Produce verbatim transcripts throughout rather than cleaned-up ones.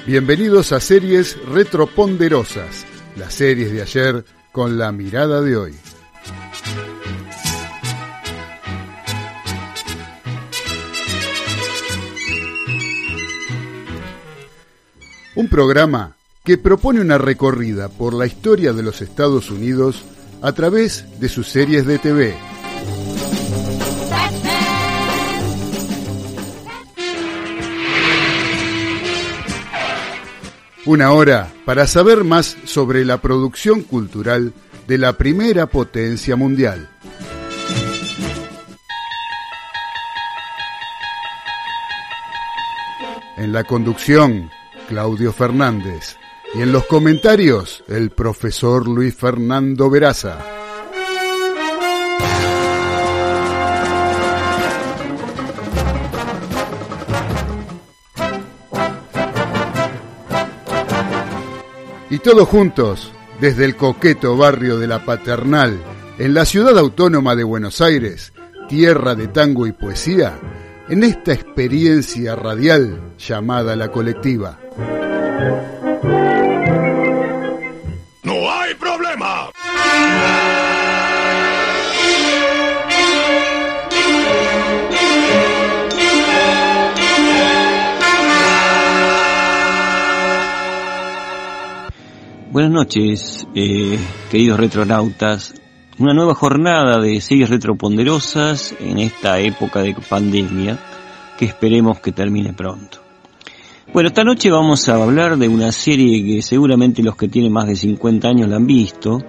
Bienvenidos a Series Retroponderosas, las series de ayer con la mirada de hoy. Un programa que propone una recorrida por la historia de los Estados Unidos a través de sus series de T V. Una hora para saber más sobre la producción cultural de la primera potencia mundial. En la conducción, Claudio Fernández. Y en los comentarios, el profesor Luis Fernando Veraza. Y todos juntos, desde el coqueto barrio de La Paternal, en la ciudad autónoma de Buenos Aires, tierra de tango y poesía, en esta experiencia radial llamada La Colectiva. ¡No hay problema! Buenas noches, eh, queridos retronautas. Una nueva jornada de series retroponderosas en esta época de pandemia que esperemos que termine pronto. Bueno, esta noche vamos a hablar de una serie que seguramente los que tienen más de cincuenta años la han visto.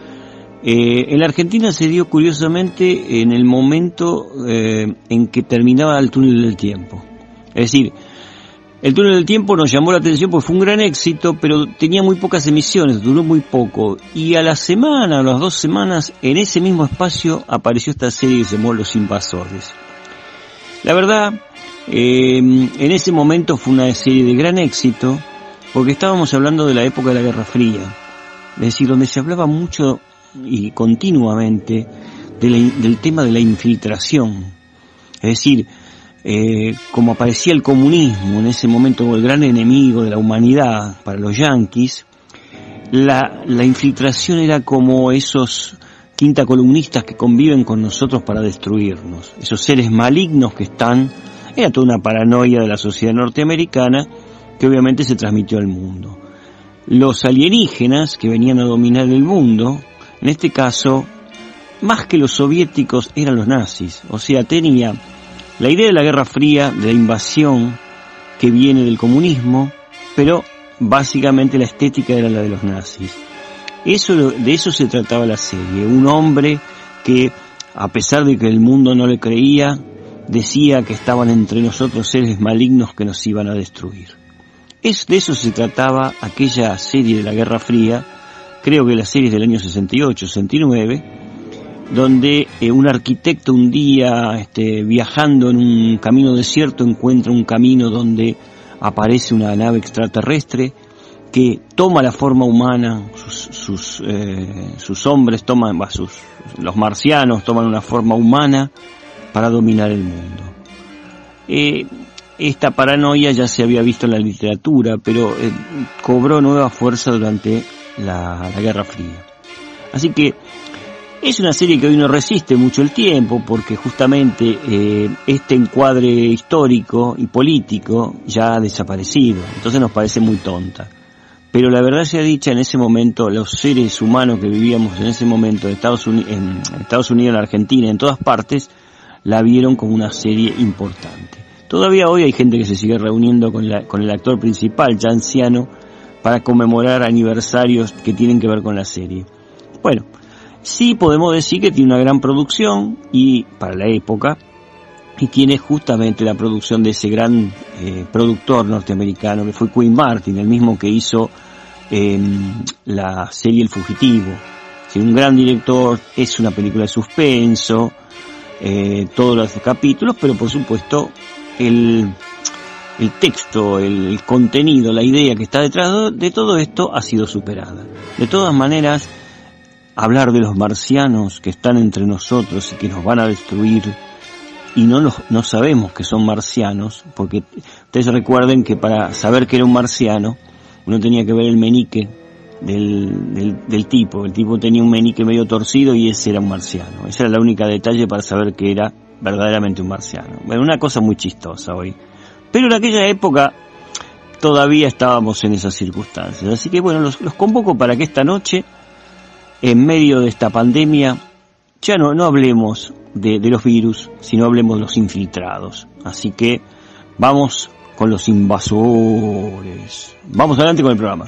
Eh, en la Argentina se dio curiosamente en el momento eh, en que terminaba el túnel del tiempo. Es decir, el túnel del tiempo nos llamó la atención porque fue un gran éxito, pero tenía muy pocas emisiones, duró muy poco. Y a la semana, a las dos semanas, en ese mismo espacio apareció esta serie que se llamó Los Invasores. La verdad, eh, en ese momento fue una serie de gran éxito, porque estábamos hablando de la época de la Guerra Fría. Es decir, donde se hablaba mucho y continuamente de la, del tema de la infiltración. Es decir, Eh, como aparecía el comunismo en ese momento como el gran enemigo de la humanidad para los yanquis, la, la infiltración era como esos quinta columnistas que conviven con nosotros para destruirnos, esos seres malignos que están, era toda una paranoia de la sociedad norteamericana que obviamente se transmitió al mundo. Los alienígenas que venían a dominar el mundo, en este caso, más que los soviéticos, eran los nazis, o sea, tenía la idea de la Guerra Fría, de la invasión que viene del comunismo, pero básicamente la estética era la de los nazis. Eso, de eso se trataba la serie. Un hombre que, a pesar de que el mundo no le creía, decía que estaban entre nosotros seres malignos que nos iban a destruir. Es, de eso se trataba aquella serie de la Guerra Fría, creo que la serie es del año sesenta y ocho, sesenta y nueve, donde eh, un arquitecto un día este, viajando en un camino desierto encuentra un camino donde aparece una nave extraterrestre que toma la forma humana, sus sus, eh, sus hombres toman, bah, sus, los marcianos toman una forma humana para dominar el mundo. Eh, esta paranoia ya se había visto en la literatura, pero eh, cobró nueva fuerza durante la, la Guerra Fría. Así que es una serie que hoy no resiste mucho el tiempo porque justamente eh, este encuadre histórico y político ya ha desaparecido, entonces nos parece muy tonta. Pero la verdad sea dicha, en ese momento los seres humanos que vivíamos en ese momento en Estados Unidos, en Estados Unidos, en Argentina, en todas partes, la vieron como una serie importante. Todavía hoy hay gente que se sigue reuniendo con, la, con el actor principal, ya anciano, para conmemorar aniversarios que tienen que ver con la serie. Bueno, sí podemos decir que tiene una gran producción y para la época, y tiene justamente la producción de ese gran eh, productor norteamericano que fue Quinn Martin, el mismo que hizo eh, la serie El Fugitivo. Sí, un gran director, es una película de suspenso, eh, todos los capítulos, pero por supuesto el, el texto, el, el contenido, la idea que está detrás de todo esto ha sido superada. De todas maneras, hablar de los marcianos que están entre nosotros y que nos van a destruir y no los, no sabemos que son marcianos, porque ustedes recuerden que para saber que era un marciano, uno tenía que ver el menique del, del, del tipo. El tipo tenía un menique medio torcido y ese era un marciano. Ese era el único detalle para saber que era verdaderamente un marciano. Bueno, una cosa muy chistosa hoy. Pero en aquella época todavía estábamos en esas circunstancias. Así que bueno, los, los convoco para que esta noche, en medio de esta pandemia, ya no, no hablemos de, de los virus, sino hablemos de los infiltrados. Así que vamos con los invasores. Vamos adelante con el programa.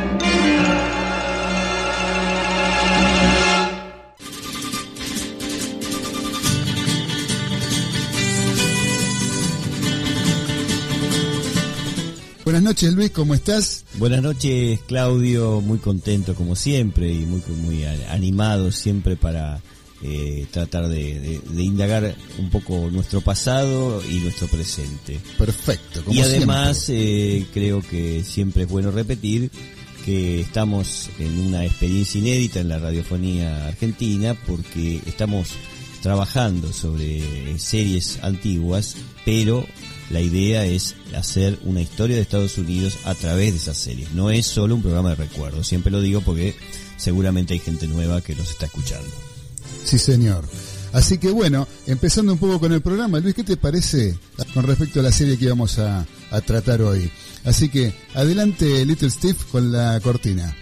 Buenas noches, Luis, ¿cómo estás? Buenas noches, Claudio, muy contento como siempre y muy muy animado siempre para eh, tratar de, de, de indagar un poco nuestro pasado y nuestro presente. Perfecto, como y además siempre. Eh, creo que siempre es bueno repetir que estamos en una experiencia inédita en la radiofonía argentina porque estamos trabajando sobre series antiguas, pero la idea es hacer una historia de Estados Unidos a través de esas series. No es solo un programa de recuerdos, siempre lo digo porque seguramente hay gente nueva que nos está escuchando. Sí, señor. Así que bueno, empezando un poco con el programa, Luis, ¿qué te parece con respecto a la serie que íbamos a, a tratar hoy? Así que adelante, Little Steve, con la cortina.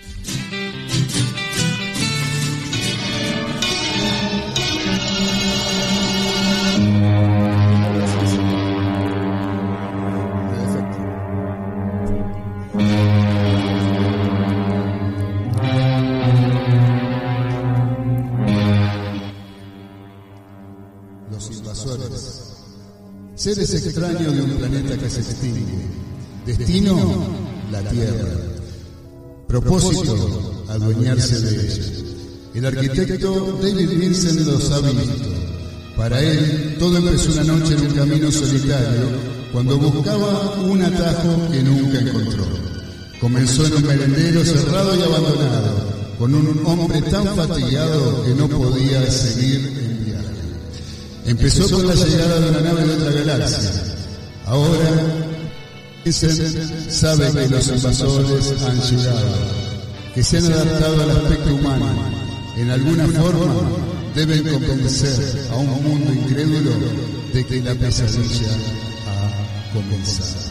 Seres extraños de un planeta que se extingue. Destino, la Tierra. Propósito, adueñarse de ella. El arquitecto David Vincent los ha visto. Para él, todo empezó una noche en un camino solitario, cuando buscaba un atajo que nunca encontró. Comenzó en un merendero cerrado y abandonado, con un hombre tan fatigado que no podía seguir. Empezó con la llegada de una nave de otra galaxia. Ahora, Vincent sabe que los invasores han llegado, que se han adaptado al aspecto humano. En alguna forma, deben convencer a un mundo incrédulo de que la pesadilla ha comenzado.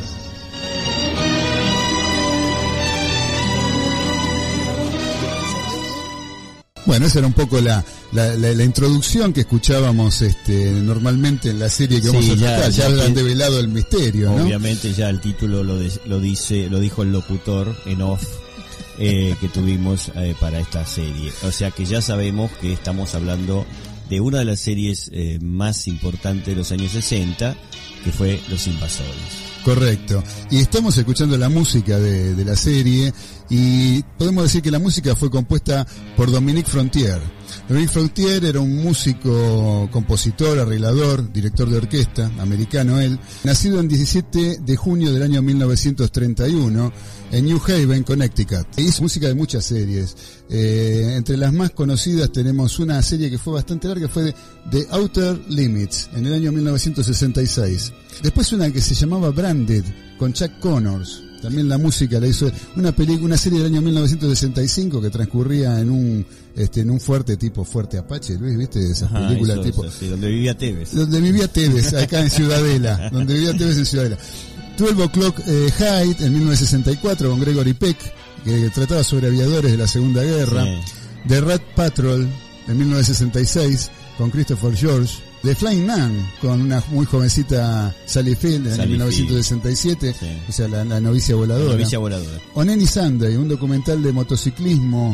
Bueno, esa era un poco la, la, la, la introducción que escuchábamos este, normalmente en la serie que vamos sí, a tratar. Ya, ya han develado el misterio, ¿no? Obviamente ya el título lo, de, lo dice, lo dijo el locutor en off eh, que tuvimos eh, para esta serie. O sea que ya sabemos que estamos hablando de una de las series eh, más importantes de los años sesenta, que fue Los Invasores. Correcto. Y estamos escuchando la música de, de la serie y podemos decir que la música fue compuesta por Dominique Frontier. Dominique Frontier era un músico, compositor, arreglador, director de orquesta, americano él, nacido el diecisiete de junio del año mil novecientos treinta y uno en New Haven, Connecticut. Hizo música de muchas series. Eh, entre las más conocidas tenemos una serie que fue bastante larga, fue de The Outer Limits, en el año mil novecientos sesenta y seis. Después una que se llamaba Branded, con Chuck Connors. También la música la hizo una película, una serie del año mil novecientos sesenta y cinco que transcurría en un este en un fuerte tipo Fuerte Apache, Luis, ¿viste? Esas Ajá, películas eso, tipo eso, sí, donde vivía Tevez. Donde vivía Tevez, acá en Ciudadela, donde vivía Tevez en Ciudadela. twelve O'Clock eh, Height en mil novecientos sesenta y cuatro con Gregory Peck, que trataba sobre aviadores de la Segunda Guerra. Sí. The Rat Patrol en mil novecientos sesenta y seis con Christopher George. The Flying Man, con una muy jovencita Sally Field en Sally mil novecientos sesenta y siete, sí. O sea, la, la novicia voladora. La novicia voladora. On Any Sunday, un documental de motociclismo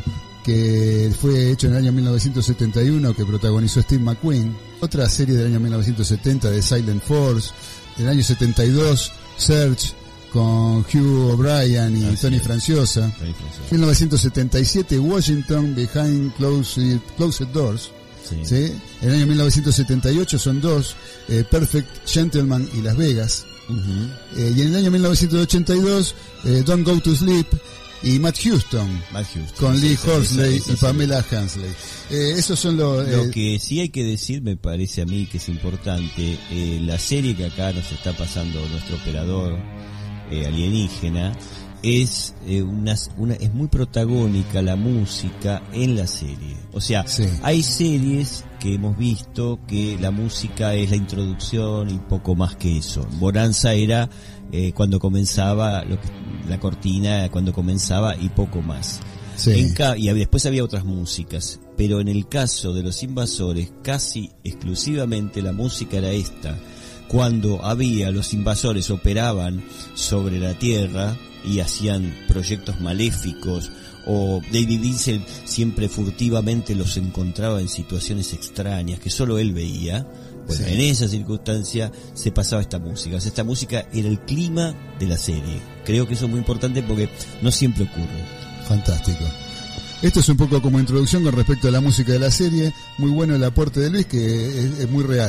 que fue hecho en el año mil novecientos setenta y uno, que protagonizó Steve McQueen. Otra serie del año mil novecientos setenta de Silent Force. Del año setenta y dos, Search, con Hugh O'Brien y ah, Tony sí. Franciosa. mil novecientos setenta y siete, Washington Behind Closed, Closed Doors. Sí. ¿Sí? En el año mil novecientos setenta y ocho son dos, eh, Perfect Gentleman y Las Vegas. Uh-huh. Eh, y en el año mil novecientos ochenta y dos, eh, Don't Go to Sleep y Matt Houston, Matt Houston con Lee esa, Horsley esa, esa, y esa, Pamela Hensley. Eh, esos son los... Lo eh, que sí hay que decir, me parece a mí que es importante, eh, la serie que acá nos está pasando nuestro operador eh, alienígena, es eh, una, una es muy protagónica la música en la serie. O sea, sí. hay series que hemos visto que la música es la introducción y poco más que eso. Bonanza era eh, cuando comenzaba lo que, la cortina, cuando comenzaba y poco más. Sí. En ca- y después había otras músicas, pero en el caso de Los Invasores casi exclusivamente la música era esta. Cuando había los invasores operaban sobre la Tierra y hacían proyectos maléficos, o David Vincent siempre furtivamente los encontraba en situaciones extrañas que solo él veía. Bueno, Sí. en esa circunstancia se pasaba esta música. O sea, esta música era el clima de la serie. Creo que eso es muy importante porque no siempre ocurre. Fantástico. Esto es un poco como introducción con respecto a la música de la serie. Muy bueno el aporte de Luis, que es, es muy real.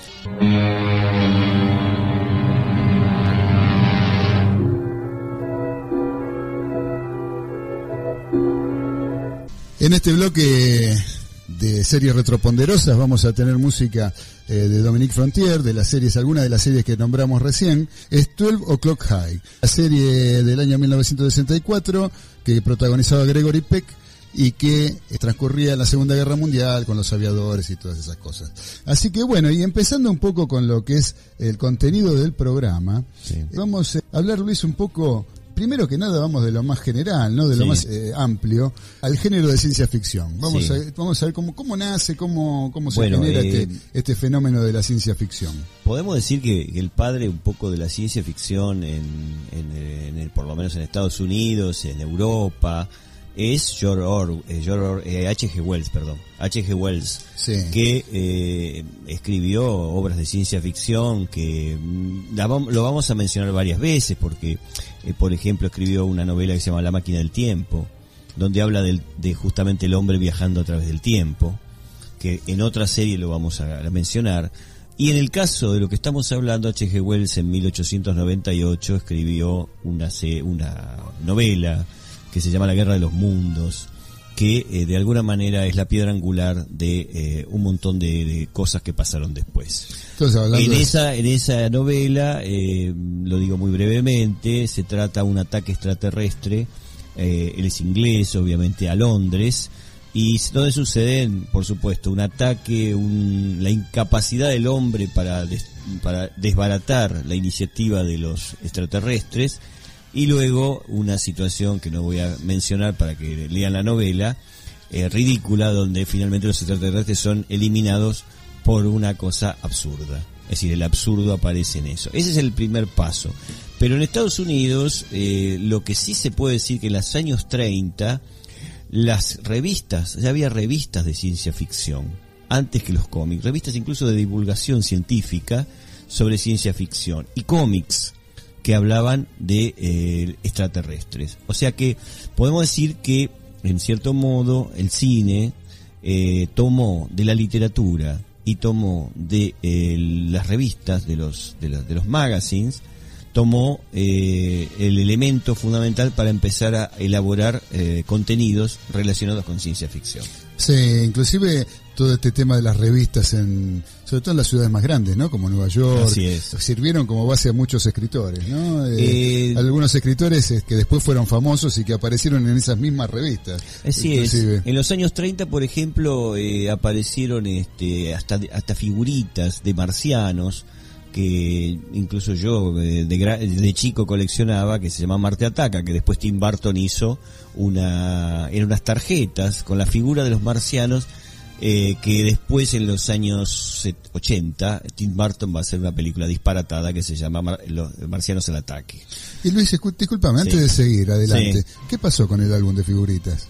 En este bloque de series retroponderosas vamos a tener música eh, de Dominique Frontier, de las series, algunas de las series que nombramos recién. Es doce O'Clock High, la serie del año mil novecientos sesenta y cuatro que protagonizaba Gregory Peck y que transcurría en la Segunda Guerra Mundial con los aviadores y todas esas cosas. Así que bueno, y empezando un poco con lo que es el contenido del programa, Sí. vamos a hablar, Luis, un poco... Primero que nada vamos de lo más general, ¿no? De lo Sí. más eh, amplio al género de ciencia ficción. Vamos Sí. a vamos a ver cómo cómo nace, cómo cómo se Bueno, genera eh, este este fenómeno de la ciencia ficción. Podemos decir que el padre un poco de la ciencia ficción en, en, en el, por lo menos en Estados Unidos, en Europa, es George Orwell, eh, George Or- eh, H G Wells, perdón, H G Wells, Sí. que eh, escribió obras de ciencia ficción que mm, la vam- lo vamos a mencionar varias veces porque, eh, por ejemplo, escribió una novela que se llama La máquina del tiempo, donde habla del, de justamente el hombre viajando a través del tiempo, que en otra serie lo vamos a, a mencionar. Y en el caso de lo que estamos hablando, H G Wells en mil ochocientos noventa y ocho escribió una, se- una novela que se llama La Guerra de los Mundos, que eh, de alguna manera es la piedra angular de eh, un montón de, de cosas que pasaron después. Entonces, hablando En de- esa, en esa novela, eh, lo digo muy brevemente, se trata de un ataque extraterrestre, eh, él es inglés, obviamente, a Londres, y donde suceden, por supuesto, un ataque, un, la incapacidad del hombre para, des, para desbaratar la iniciativa de los extraterrestres, y luego una situación que no voy a mencionar para que lean la novela, eh, ridícula, donde finalmente los extraterrestres son eliminados por una cosa absurda. Es decir, el absurdo aparece en eso. Ese es el primer paso. Pero en Estados Unidos, eh, lo que sí se puede decir que en los años treinta, las revistas, ya había revistas de ciencia ficción, antes que los cómics, revistas incluso de divulgación científica sobre ciencia ficción, y cómics que hablaban de eh, extraterrestres. O sea que podemos decir que, en cierto modo, el cine eh, tomó de la literatura y tomó de eh, las revistas, de los de, la, de los magazines, tomó eh, el elemento fundamental para empezar a elaborar eh, contenidos relacionados con ciencia ficción. Sí, inclusive todo este tema de las revistas, en sobre todo en las ciudades más grandes, ¿no? Como Nueva York, Así es. sirvieron como base a muchos escritores, ¿no? Eh, Eh, algunos escritores eh, que después fueron famosos y que aparecieron en esas mismas revistas. Así es. Inclusive. En los años treinta, por ejemplo, eh, aparecieron este, hasta hasta figuritas de marcianos que incluso yo eh, de, gra- de chico coleccionaba, que se llama Marte Ataca, que después Tim Burton hizo una, eran unas tarjetas con la figura de los marcianos, eh, que después en los años ochenta Tim Burton va a hacer una película disparatada que se llama Mar- Los Marcianos al Ataque. Y Luis, escu- discúlpame, antes Sí. de seguir adelante, Sí. ¿qué pasó con el álbum de figuritas?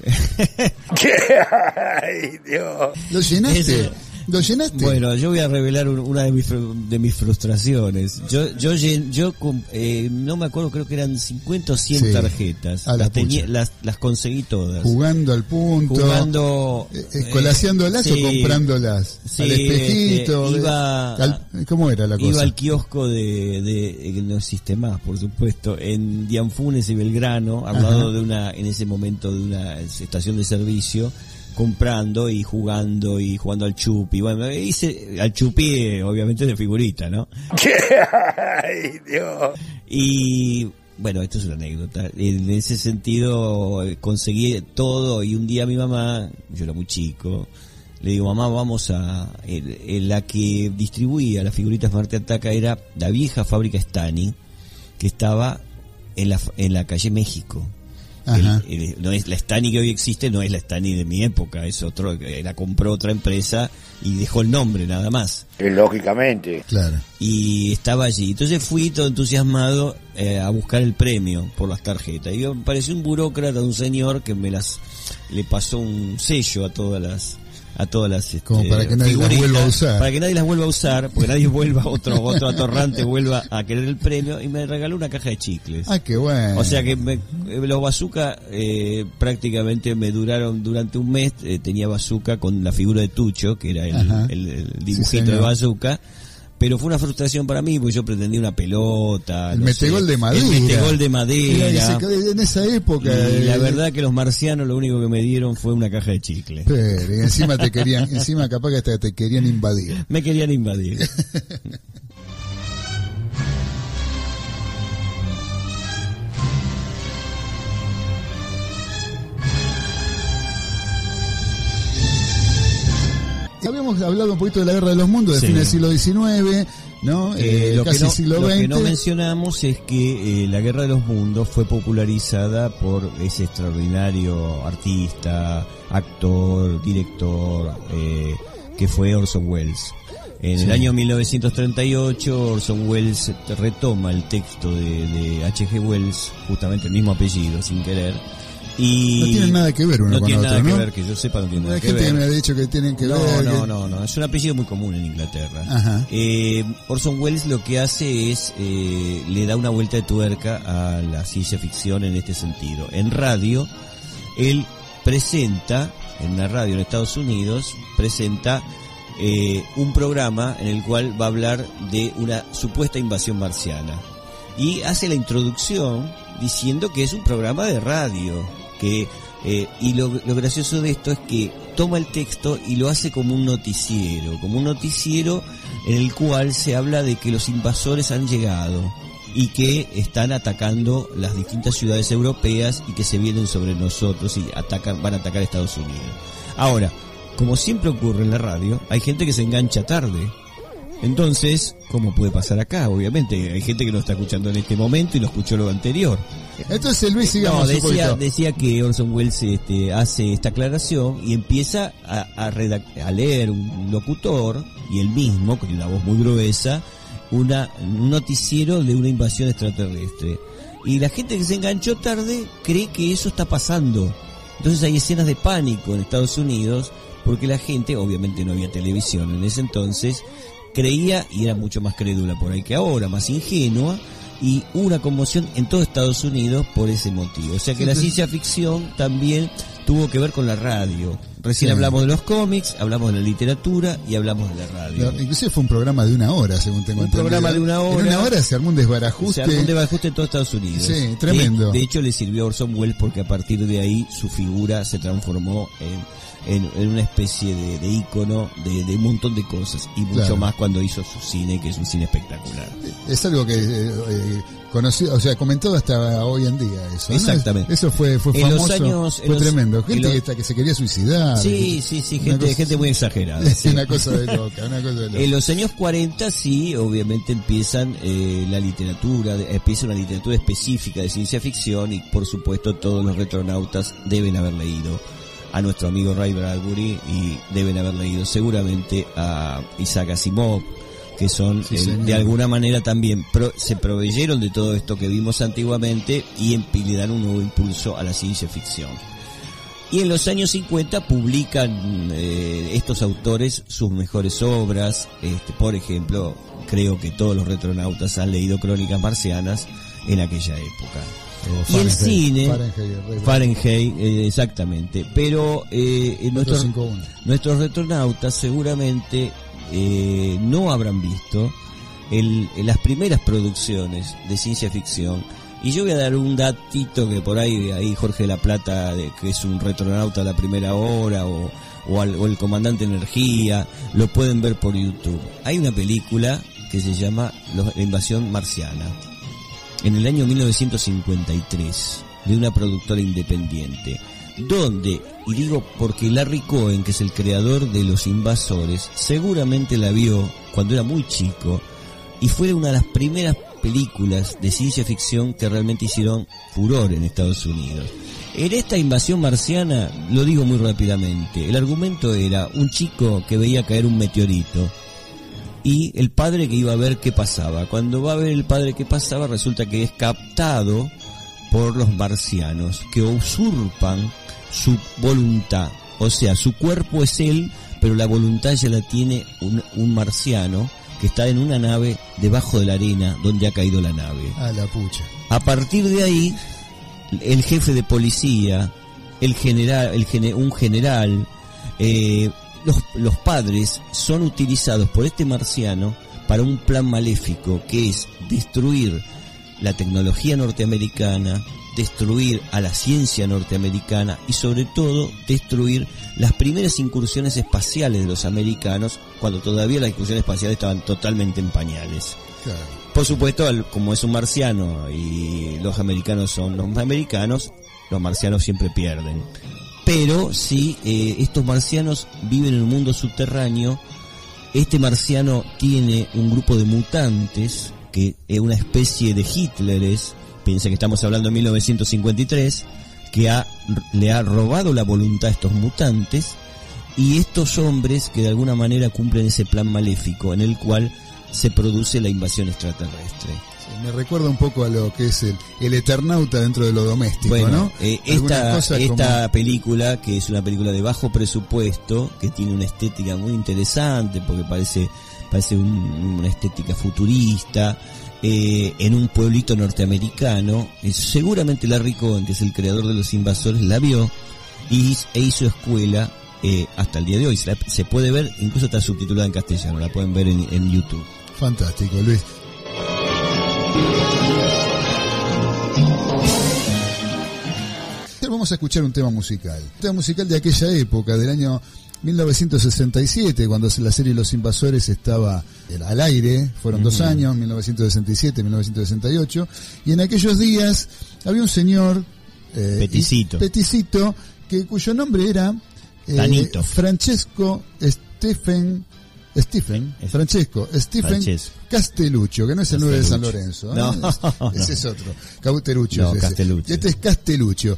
¡Ay, Dios! ¿Lo llenaste? Ese- ¿Lo llenaste? Bueno, yo voy a revelar un- una de mis fru- de mis frustraciones. Yo yo llen- yo com- eh, no me acuerdo, creo que eran cincuenta o cien Sí. tarjetas. A la las, tenía- pucha. las las conseguí todas. Jugando al punto, Jugando eh, escolaseándolas eh, o sí. comprándolas Sí, al espejito, este, iba al- ¿Cómo era la cosa? Iba al kiosco de, de, de no existe más, por supuesto, en Dianfunes y Belgrano, al lado de una, en ese momento de una estación de servicio, comprando y jugando y jugando al chupi. Bueno, hice al chupi, obviamente de figurita, ¿no? ¡Ay, Dios! Y bueno, esto es una anécdota. En ese sentido conseguí todo y un día mi mamá, yo era muy chico, le digo, mamá, vamos a... El, el, la que distribuía las figuritas Marte Ataca era la vieja fábrica Stani, que estaba en la, en la calle México. El, el, no es la Stani que hoy existe, no es la Stani de mi época, es otro, la compró otra empresa y dejó el nombre nada más. Lógicamente. Claro. Y estaba allí. Entonces fui todo entusiasmado eh, a buscar el premio por las tarjetas. Y me pareció un burócrata, un señor que me las le pasó un sello a todas las a todas las este, como para que nadie las vuelva a usar, para que nadie las vuelva a usar, porque nadie vuelva otro otro atorrante vuelva a querer el premio, y me regaló una caja de chicles. Ah, qué bueno. O sea que me, los bazooka eh, prácticamente me duraron durante un mes. Eh, tenía bazooka con la figura de Tucho, que era el, el, el dibujito sí, de bazooka. Pero fue una frustración para mí, porque yo pretendía una pelota. El no metegol sé, de madera. El metegol de madera. Ese, en esa época. Y eh, la verdad que los marcianos lo único que me dieron fue una caja de chicle. Pero, y encima te querían, encima capaz que hasta te querían invadir. Me querían invadir. Habíamos hablado un poquito de la Guerra de los Mundos, de sí. Fin del siglo diecinueve, ¿no? Eh, lo casi que no, siglo lo veinte. que no mencionamos es que eh, la Guerra de los Mundos fue popularizada por ese extraordinario artista, actor, director, eh, que fue Orson Welles. En sí. el año mil novecientos treinta y ocho, Orson Welles retoma el texto de, de H G Wells, justamente el mismo apellido, sin querer. Y no tienen nada que ver uno no con tiene otro, nada ¿no? que ver, que yo sepa, no tiene nada Hay que gente ver. que me ha dicho que tienen que no, ver. No, que... no, no, es un apellido muy común en Inglaterra. Ajá. Eh, Orson Welles lo que hace es, eh, le da una vuelta de tuerca a la ciencia ficción en este sentido. En radio, él presenta, en la radio en Estados Unidos, presenta eh, un programa en el cual va a hablar de una supuesta invasión marciana. Y hace la introducción diciendo que es un programa de radio, que Eh, y lo, lo gracioso de esto es que toma el texto y lo hace como un noticiero, como un noticiero en el cual se habla de que los invasores han llegado y que están atacando las distintas ciudades europeas y que se vienen sobre nosotros y atacan, van a atacar a Estados Unidos. Ahora, como siempre ocurre en la radio, hay gente que se engancha tarde. Entonces, ¿cómo puede pasar acá? Obviamente, hay gente que lo está escuchando en este momento y lo escuchó lo anterior. Entonces, Luis, sigamos. No, decía, decía que Orson Welles este, hace esta aclaración y empieza a, a, redact- a leer un locutor, y él mismo, con una voz muy gruesa, una, un noticiero de una invasión extraterrestre. Y la gente que se enganchó tarde cree que eso está pasando. Entonces hay escenas de pánico en Estados Unidos, porque la gente, obviamente no había televisión en ese entonces, creía, y era mucho más crédula por ahí que ahora, más ingenua, y hubo una conmoción en todo Estados Unidos por ese motivo. O sea que la ciencia ficción también tuvo que ver con la radio. Recién sí. hablamos de los cómics, hablamos de la literatura y hablamos de la radio. Claro, inclusive fue un programa de una hora, según tengo un entendido. Un programa de una hora. En una hora se armó un desbarajuste. Se armó un desbarajuste en todo Estados Unidos. Sí, tremendo. De, de hecho, le sirvió a Orson Welles porque a partir de ahí su figura se transformó en... En, en una especie de, de ícono de, de un montón de cosas, y mucho claro. más cuando hizo su cine, que es un cine espectacular. Es algo que eh, eh, conocido, o sea, comentado hasta hoy en día eso. Exactamente. ¿No? Eso fue fue en famoso, los años, fue en tremendo. los, Gente los, que, está, que se quería suicidar. Sí, sí, sí, gente, cosa, gente muy exagerada. Es sí. una cosa de loca, una cosa de loca. En los años cuarenta sí, obviamente empiezan eh, la literatura, empieza una literatura específica de ciencia ficción, y por supuesto todos los retronautas deben haber leído a nuestro amigo Ray Bradbury, y deben haber leído seguramente a Isaac Asimov, que son sí, eh, de alguna manera también pro, se proveyeron de todo esto que vimos antiguamente y, en, y le dan un nuevo impulso a la ciencia ficción. Y en los años cincuenta publican eh, estos autores sus mejores obras. Este, por ejemplo, creo que todos los retronautas han leído Crónicas Marcianas en aquella época. Y el cine, Fahrenheit, Fahrenheit eh, exactamente, pero eh, nuestros, nuestros retronautas seguramente eh, no habrán visto el, el, las primeras producciones de ciencia ficción. Y yo voy a dar un datito que por ahí, ahí Jorge de la Plata, de, que es un retronauta a la primera hora, o, o, al, o el Comandante Energía, lo pueden ver por YouTube. Hay una película que se llama La Invasión Marciana, en el año mil novecientos cincuenta y tres, de una productora independiente, donde, y digo porque Larry Cohen, que es el creador de Los Invasores, seguramente la vio cuando era muy chico, y fue una de las primeras películas de ciencia ficción que realmente hicieron furor en Estados Unidos. En esta invasión marciana, lo digo muy rápidamente, el argumento era un chico que veía caer un meteorito y el padre que iba a ver qué pasaba. Cuando va a ver el padre qué pasaba, resulta que es captado por los marcianos, que usurpan su voluntad. O sea, su cuerpo es él, pero la voluntad ya la tiene un, un marciano que está en una nave debajo de la arena donde ha caído la nave. Ah, la pucha. A partir de ahí, el jefe de policía, el general, el gene, un general, eh, los, los padres son utilizados por este marciano para un plan maléfico, que es destruir la tecnología norteamericana, destruir a la ciencia norteamericana y sobre todo destruir las primeras incursiones espaciales de los americanos, cuando todavía las incursiones espaciales estaban totalmente en pañales. Claro. Por supuesto, como es un marciano y los americanos son los americanos, los marcianos siempre pierden. Pero si eh, estos marcianos viven en un mundo subterráneo, este marciano tiene un grupo de mutantes, que es una especie de Hitleres. Piensa que estamos hablando de mil novecientos cincuenta y tres, que ha, le ha robado la voluntad a estos mutantes, y estos hombres que de alguna manera cumplen ese plan maléfico en el cual se produce la invasión extraterrestre. Sí, me recuerda un poco a lo que es el, el Eternauta dentro de lo doméstico, bueno, ¿no? Eh, esta esta como... película, que es una película de bajo presupuesto, que tiene una estética muy interesante, porque parece parece un, una estética futurista, Eh, en un pueblito norteamericano. Eh, seguramente Larry Cohen, que es el creador de Los Invasores, la vio y, e hizo escuela eh, hasta el día de hoy. Se, la, se puede ver, incluso está subtitulada en castellano, la pueden ver en, en YouTube. Fantástico, Luis. Vamos a escuchar un tema musical. Un tema musical de aquella época, del año mil novecientos sesenta y siete, cuando la serie Los Invasores estaba al aire. Fueron uh-huh. dos años, mil novecientos sesenta y siete, mil novecientos sesenta y ocho, y en aquellos días había un señor eh, Peticito, Peticito, que cuyo nombre era eh, Francesco Stephen Stephen es, Francesco Stephen Francesco. Castelluccio, que no es el nueve de San Lorenzo, ¿eh? No, es, ese no. es otro. Cauteruccio no, es Castelluccio. Este es Castelluccio.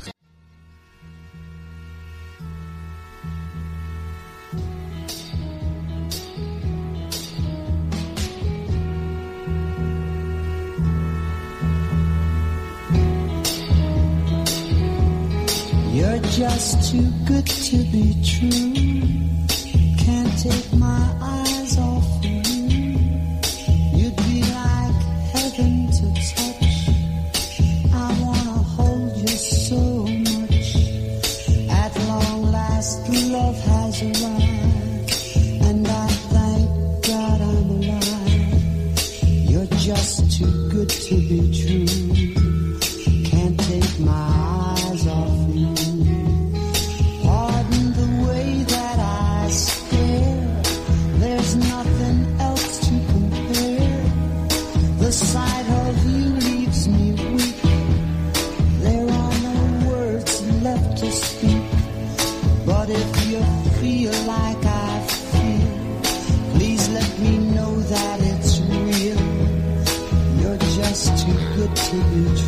You're just too good to be true. Can't take my eyes off of you. You'd be like heaven to touch. I wanna hold you so much. At long last, love has arrived, and I thank God I'm alive. You're just too good to be true. Can't take my eyes off of you. The sight of you leaves me weak. There are no words left to speak. But if you feel like I feel, please let me know that it's real. You're just too good to be true.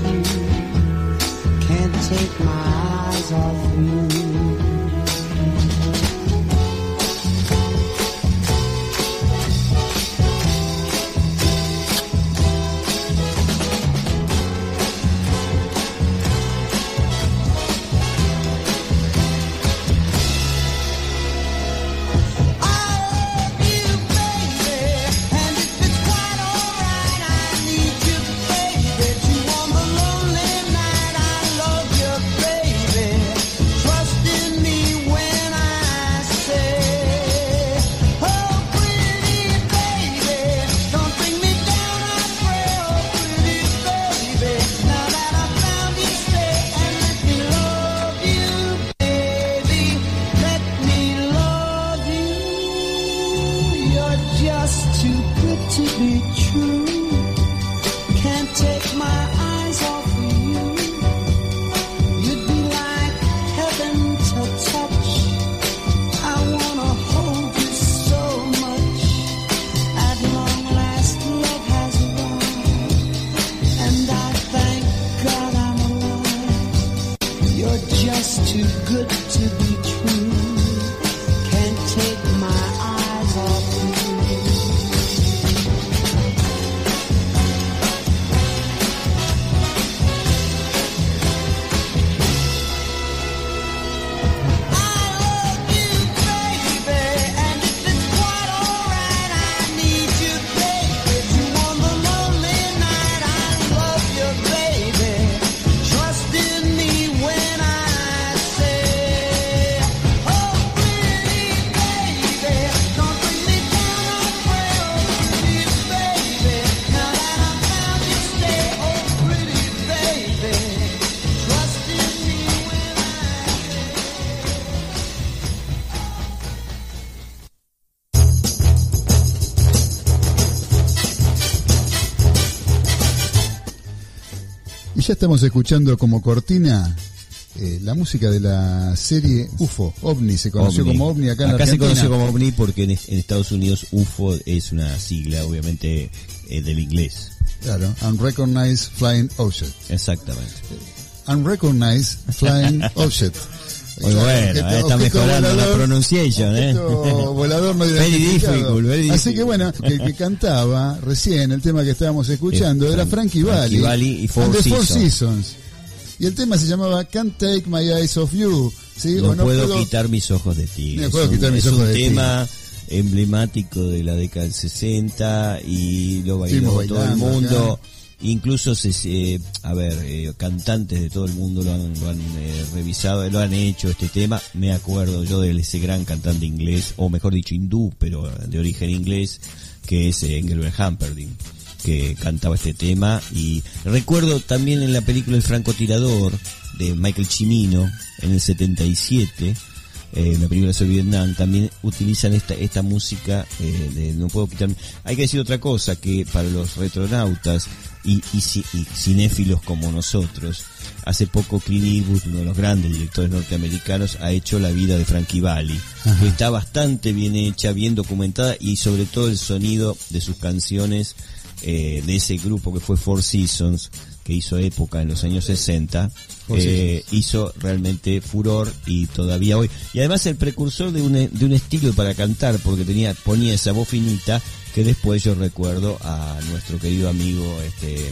ya estamos escuchando como cortina eh, la música de la serie U F O, OVNI, se conoció OVNI. como OVNI acá en la Acá Argentina. se conoció como OVNI porque en, en Estados Unidos U F O es una sigla, obviamente, eh, del inglés. Claro, Unrecognized Flying Object. Exactamente. Unrecognized Flying Object. Muy bueno, Objeto- eh, está objeto mejorando volador, la pronunciation, ¿eh? objeto volador no Very identificado. difficult, very Así que difficult. bueno, que, que cantaba recién el tema que estábamos escuchando Eh, era Frank- Frankie Valli. Frankie Valli y Four and the Four Seasons. Seasons. Y el tema se llamaba Can't Take My Eyes Off You. ¿Sí? No, O no puedo, puedo quitar mis ojos de ti. No Es puedo un- quitar mis es ojos un de ti. tema emblemático de la década del sesenta y lo bailó Estuvimos todo el bailando mundo. acá. Incluso, se, se- a ver, eh, cantantes de todo el mundo lo han, lo han eh, revisado, lo han hecho este tema. Me acuerdo yo de ese gran cantante inglés, o mejor dicho hindú, pero de origen inglés, que es eh, Engelbert Humperdinck, que cantaba este tema. Y recuerdo también en la película El francotirador de Michael Cimino en el setenta y siete, eh, en la película sobre Vietnam, también utilizan esta esta música eh, de No puedo quitar. Hay que decir otra cosa, que para los retronautas y, y, ci- y cinéfilos como nosotros, hace poco Clint Eastwood, uno de los grandes directores norteamericanos, ha hecho La vida de Frankie Valli, Ajá. que está bastante bien hecha, bien documentada, y sobre todo el sonido de sus canciones eh, de ese grupo que fue Four Seasons, que hizo época en los años sesenta, Four eh, hizo realmente furor y todavía hoy. Y además el precursor de un, de un estilo para cantar, porque tenía ponía esa voz finita que después yo recuerdo a nuestro querido amigo este eh,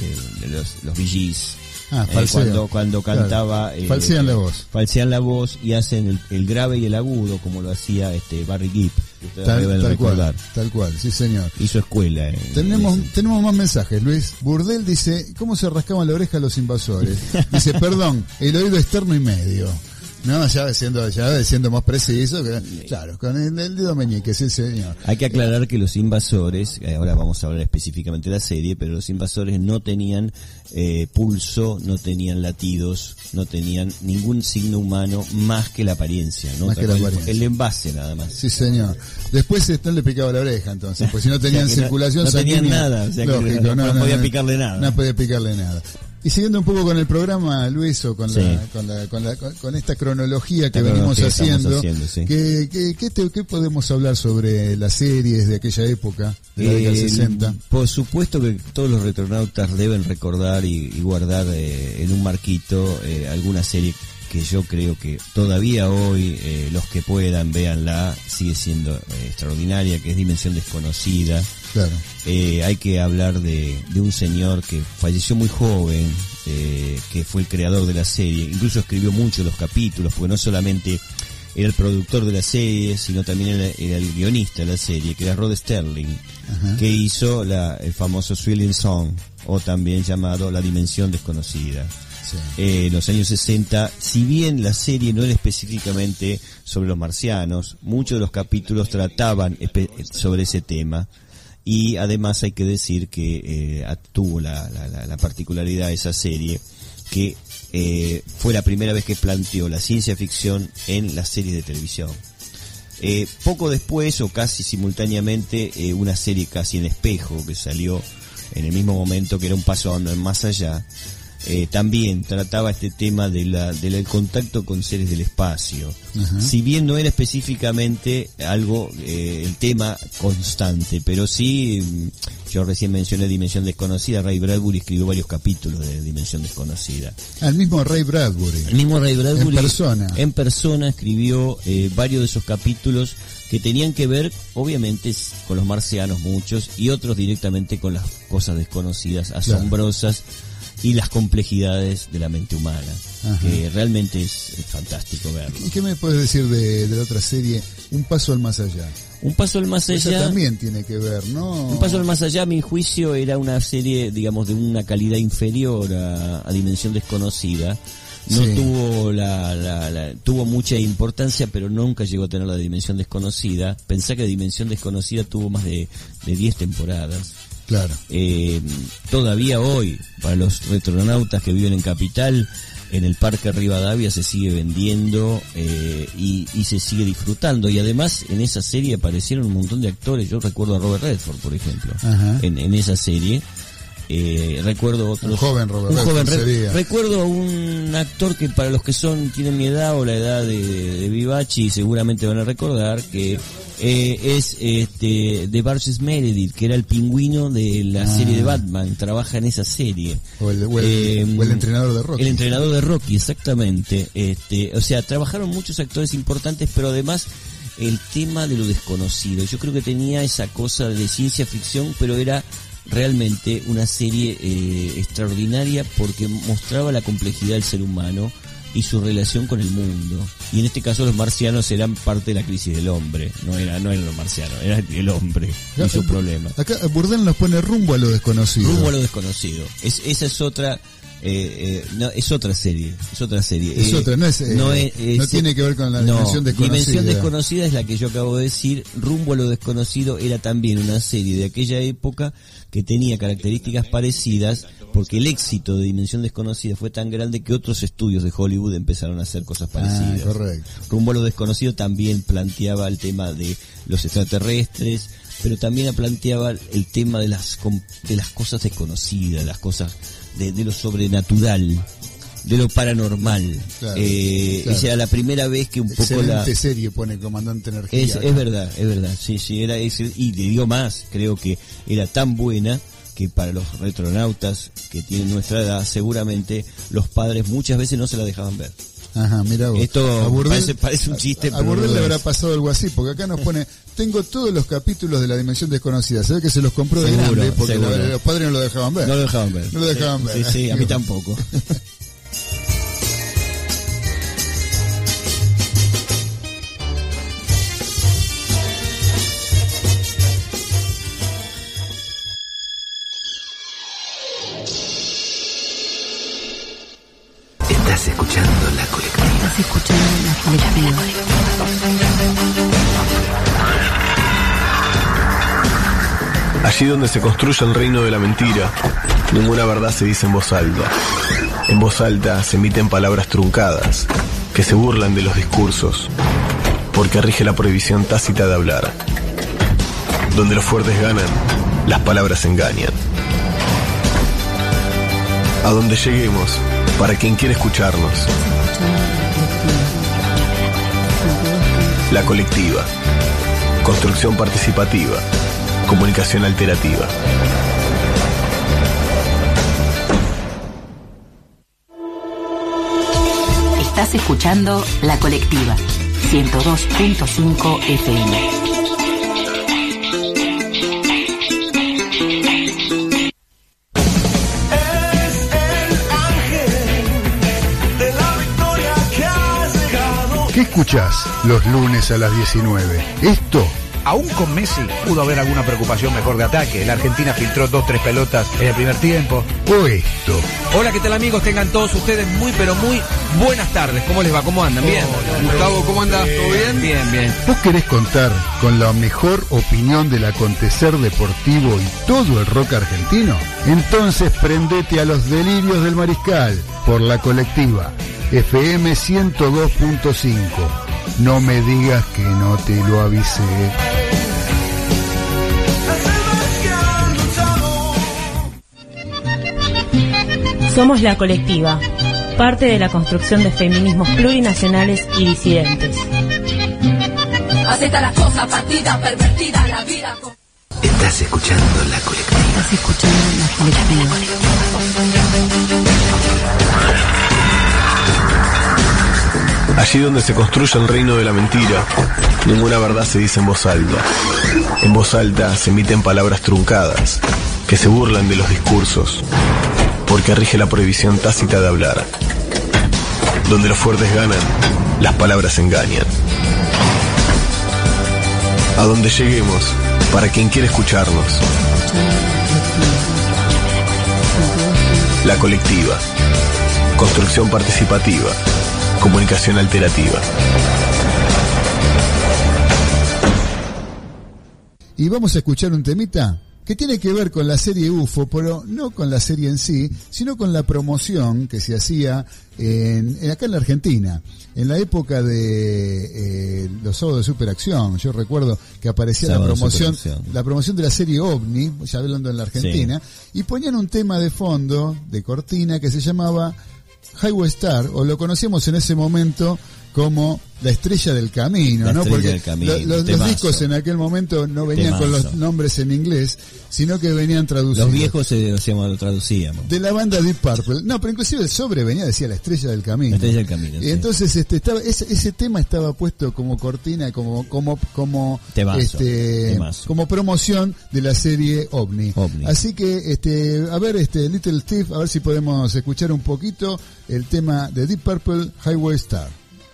de los, los Bee Gees. Ah, Eh, falsea. cuando cuando Claro. cantaba eh, Falsean la voz. falsean la voz y hacen el, el grave y el agudo como lo hacía este Barry Gibb, que ustedes Tal, deben tal recordar. cual, tal cual, sí señor. Hizo escuela en- Tenemos, en ese- tenemos más mensajes, Luis. Burdel dice, ¿cómo se rascaban la oreja los invasores? Dice, perdón, el oído externo y medio. No, ya siendo, ya siendo más preciso, que, claro, con el, el dedo meñique, sí señor. Hay que aclarar que los invasores, eh, ahora vamos a hablar específicamente de la serie, pero los invasores no tenían eh, pulso, no tenían latidos, no tenían ningún signo humano más que la apariencia, ¿no? Más que la el, apariencia. el envase nada más. Sí señor. Después este, le picaba la oreja entonces, pues si no tenían O sea que no- circulación no tenían sanguínea, nada, o sea que lógico, no- no podía picarle nada. No podía picarle nada. Y siguiendo un poco con el programa, Luis, o con, Sí. la, con, la, con, la, con, con esta cronología que La venimos cronología que estamos haciendo, haciendo, sí. ¿qué, qué, qué, te- qué podemos hablar sobre las series de aquella época, de la década del Eh, sesenta? Por supuesto que todos los retronautas deben recordar y, y guardar eh, en un marquito eh, alguna serie que yo creo que todavía hoy eh, los que puedan véanla, sigue siendo eh, extraordinaria, que es Dimensión Desconocida. Claro. Eh, hay que hablar de, de un señor que falleció muy joven, eh, que fue el creador de la serie, incluso escribió mucho los capítulos, porque no solamente era el productor de la serie, sino también era, era el guionista de la serie, que era Rod Sterling, Ajá. que hizo la, el famoso Thrilling Song, o también llamado La Dimensión Desconocida. Sí. Eh, en los años sesenta, si bien la serie no era específicamente sobre los marcianos, muchos de los capítulos trataban espe- sobre ese tema, y además hay que decir que eh, tuvo la, la, la, la particularidad de esa serie que eh, fue la primera vez que planteó la ciencia ficción en las series de televisión. Eh, poco después, o casi simultáneamente, eh, una serie casi en espejo que salió en el mismo momento, que era Un Paso Más Allá, eh, también trataba este tema de la, del el contacto con seres del espacio. Ajá. Si bien no era específicamente algo, eh, el tema constante, pero sí, mm, yo recién mencioné Dimensión Desconocida, Ray Bradbury escribió varios capítulos de Dimensión Desconocida. Al mismo Ray Bradbury. El mismo Ray Bradbury En persona. en persona escribió eh, varios de esos capítulos que tenían que ver, obviamente, s- con los marcianos, muchos, y otros directamente con las cosas desconocidas, asombrosas, y las complejidades de la mente humana, Ajá. que realmente es, es fantástico verlo. ¿Y qué me puedes decir de, de la otra serie, Un Paso al Más Allá? Un paso al más Esa allá. también tiene que ver, ¿no? Un paso al más allá, a mi juicio, era una serie, digamos, de una calidad inferior a, a Dimensión Desconocida. No Sí. tuvo la, la, la- tuvo mucha importancia, pero nunca llegó a tener la Dimensión Desconocida. Pensá que Dimensión Desconocida tuvo más de, de diez temporadas. Claro. Eh, todavía hoy, para los retronautas que viven en Capital, en el Parque Rivadavia se sigue vendiendo eh, y, y se sigue disfrutando. Y además en esa serie aparecieron un montón de actores. Yo recuerdo a Robert Redford, por ejemplo, Ajá. en, en esa serie. Eh, recuerdo otros, un joven Robert un joven, Redford sería. Recuerdo un actor que para los que son tienen mi edad o la edad de, de Vivachi seguramente van a recordar que eh, es este de Burgess Meredith, que era el pingüino de la ah. serie de Batman, trabaja en esa serie. O el, o el, eh, o el entrenador de Rocky. El entrenador de Rocky, exactamente. Este, o sea, trabajaron muchos actores importantes, pero además el tema de lo desconocido. Yo creo que tenía esa cosa de ciencia ficción, pero era realmente una serie eh, extraordinaria porque mostraba la complejidad del ser humano y su relación con el mundo. Y en este caso los marcianos eran parte de la crisis del hombre. No era, no eran los marcianos, era el hombre y acá, su problema. Acá Bourdain nos pone rumbo a lo desconocido. Rumbo a lo desconocido. Es, esa es otra... Eh, eh, no, es otra serie, es otra serie. Es eh, otra, no es, eh, no, es, es, no tiene que ver con la no, dimensión desconocida. Dimensión desconocida es la que yo acabo de decir. Rumbo a lo desconocido era también una serie de aquella época que tenía características parecidas, porque el éxito de Dimensión desconocida fue tan grande que otros estudios de Hollywood empezaron a hacer cosas parecidas. Ah, correcto. Rumbo a lo desconocido también planteaba el tema de los extraterrestres, pero también planteaba el tema de las de las cosas desconocidas, las cosas de, de lo sobrenatural, de lo paranormal. Claro, eh, claro. Esa era la primera vez que un poco Excelente la serie pone Comandante Energía. es, es verdad, es verdad, sí, sí, era ese, y le digo más, creo que era tan buena que para los retronautas que tienen nuestra edad, seguramente los padres muchas veces no se la dejaban ver. Ajá, mira vos. Esto Burdel, parece, parece un chiste, a, a pero Burdel no le lo habrá es. pasado algo así, porque acá nos pone, tengo todos los capítulos de La Dimensión Desconocida. Se ve que se los compró de Seguro, grande, porque seguro. la, los padres no lo dejaban ver. No lo dejaban ver. No lo dejaban sí, ver. Sí, sí, a mí tampoco. Estás escuchando La Colectiva. Estás escuchando La Colectiva. Allí donde se construye el reino de la mentira, ninguna verdad se dice en voz alta. En voz alta se emiten palabras truncadas, que se burlan de los discursos, porque rige la prohibición tácita de hablar. Donde los fuertes ganan, las palabras engañan. A donde lleguemos, para quien quiere escucharnos. La Colectiva. Construcción participativa. Comunicación alterativa. Estás escuchando La Colectiva, ciento dos punto cinco F M. ¿Qué escuchás los lunes a las diecinueve? Esto. Aún con Messi pudo haber alguna preocupación mejor de ataque. La Argentina filtró dos, tres pelotas en el primer tiempo. O esto. Hola, ¿qué tal amigos? Tengan todos ustedes muy pero muy buenas tardes. ¿Cómo les va? ¿Cómo andan? ¿Bien? Hola, Gustavo, ¿cómo andas? ¿Todo bien? Bien, bien. ¿Vos querés contar con la mejor opinión del acontecer deportivo y todo el rock argentino? Entonces prendete a los delirios del Mariscal por La Colectiva, F M ciento dos punto cinco. No me digas que no te lo avisé. Somos La Colectiva, parte de la construcción de feminismos plurinacionales y disidentes. Acepta las cosas, partida, pervertida, la vida. Estás escuchando La Colectiva. Estás escuchando La Colectiva. Allí donde se construye el reino de la mentira, ninguna verdad se dice en voz alta. En voz alta se emiten palabras truncadas, que se burlan de los discursos, porque rige la prohibición tácita de hablar. Donde los fuertes ganan, las palabras engañan. A donde lleguemos, para quien quiere escucharnos. La Colectiva. Construcción participativa. Comunicación alterativa. Y vamos a escuchar un temita que tiene que ver con la serie U F O, pero no con la serie en sí, sino con la promoción que se hacía en, en acá en la Argentina. En la época de eh, los sábados de Superacción, yo recuerdo que aparecía Sábado la promoción la promoción de la serie OVNI, ya hablando en la Argentina, sí. Y ponían un tema de fondo, de cortina, que se llamaba Highway Star, o lo conocíamos en ese momento como la estrella del camino, la ¿no? Porque del camino, lo, los, los discos en aquel momento no venían temazo. Con los nombres en inglés, sino que venían traducidos. Los viejos se lo traducíamos. De la banda Deep Purple. No, pero inclusive el sobre venía, decía la estrella del camino. La estrella del camino. Y sí. entonces este estaba ese, ese tema estaba puesto como cortina, como como como temazo, este temazo. como promoción de la serie OVNI. OVNI. Así que este a ver este Little Steve, a ver si podemos escuchar un poquito el tema de Deep Purple, Highway Star.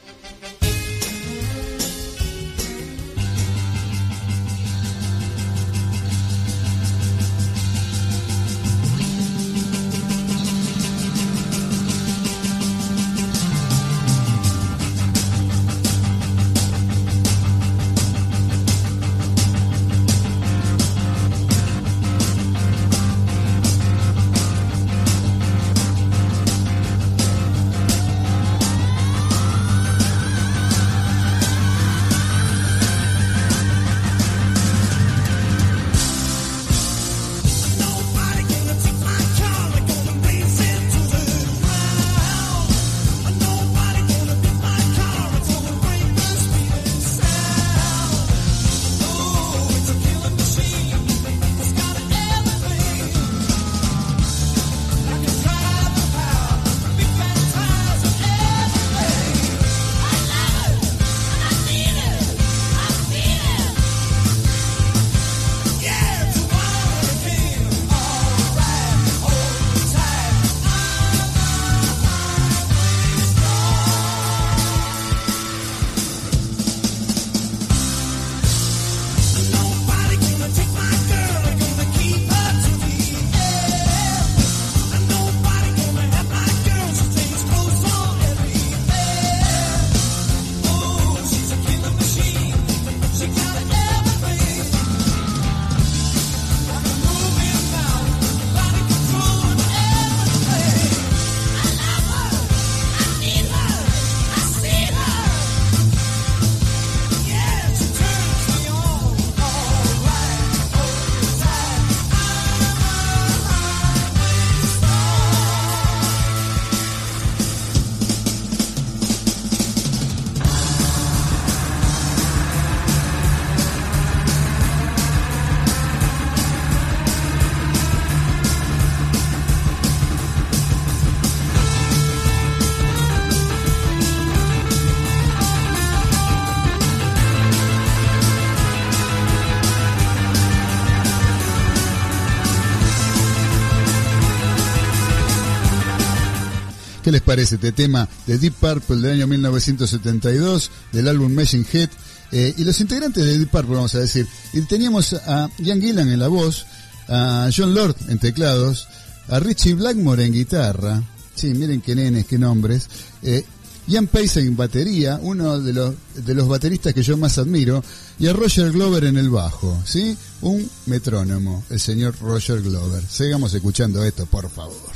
¿Qué les parece este tema de Deep Purple del año mil novecientos setenta y dos, del álbum Machine Head? Eh, y los integrantes de Deep Purple, vamos a decir, y teníamos a Ian Gillan en la voz, a John Lord en teclados, a Richie Blackmore en guitarra, sí, miren qué nenes, qué nombres, eh, Ian Pace en batería, uno de los de los bateristas que yo más admiro, y a Roger Glover en el bajo, ¿sí? Un metrónomo, el señor Roger Glover. Sigamos escuchando esto, por favor.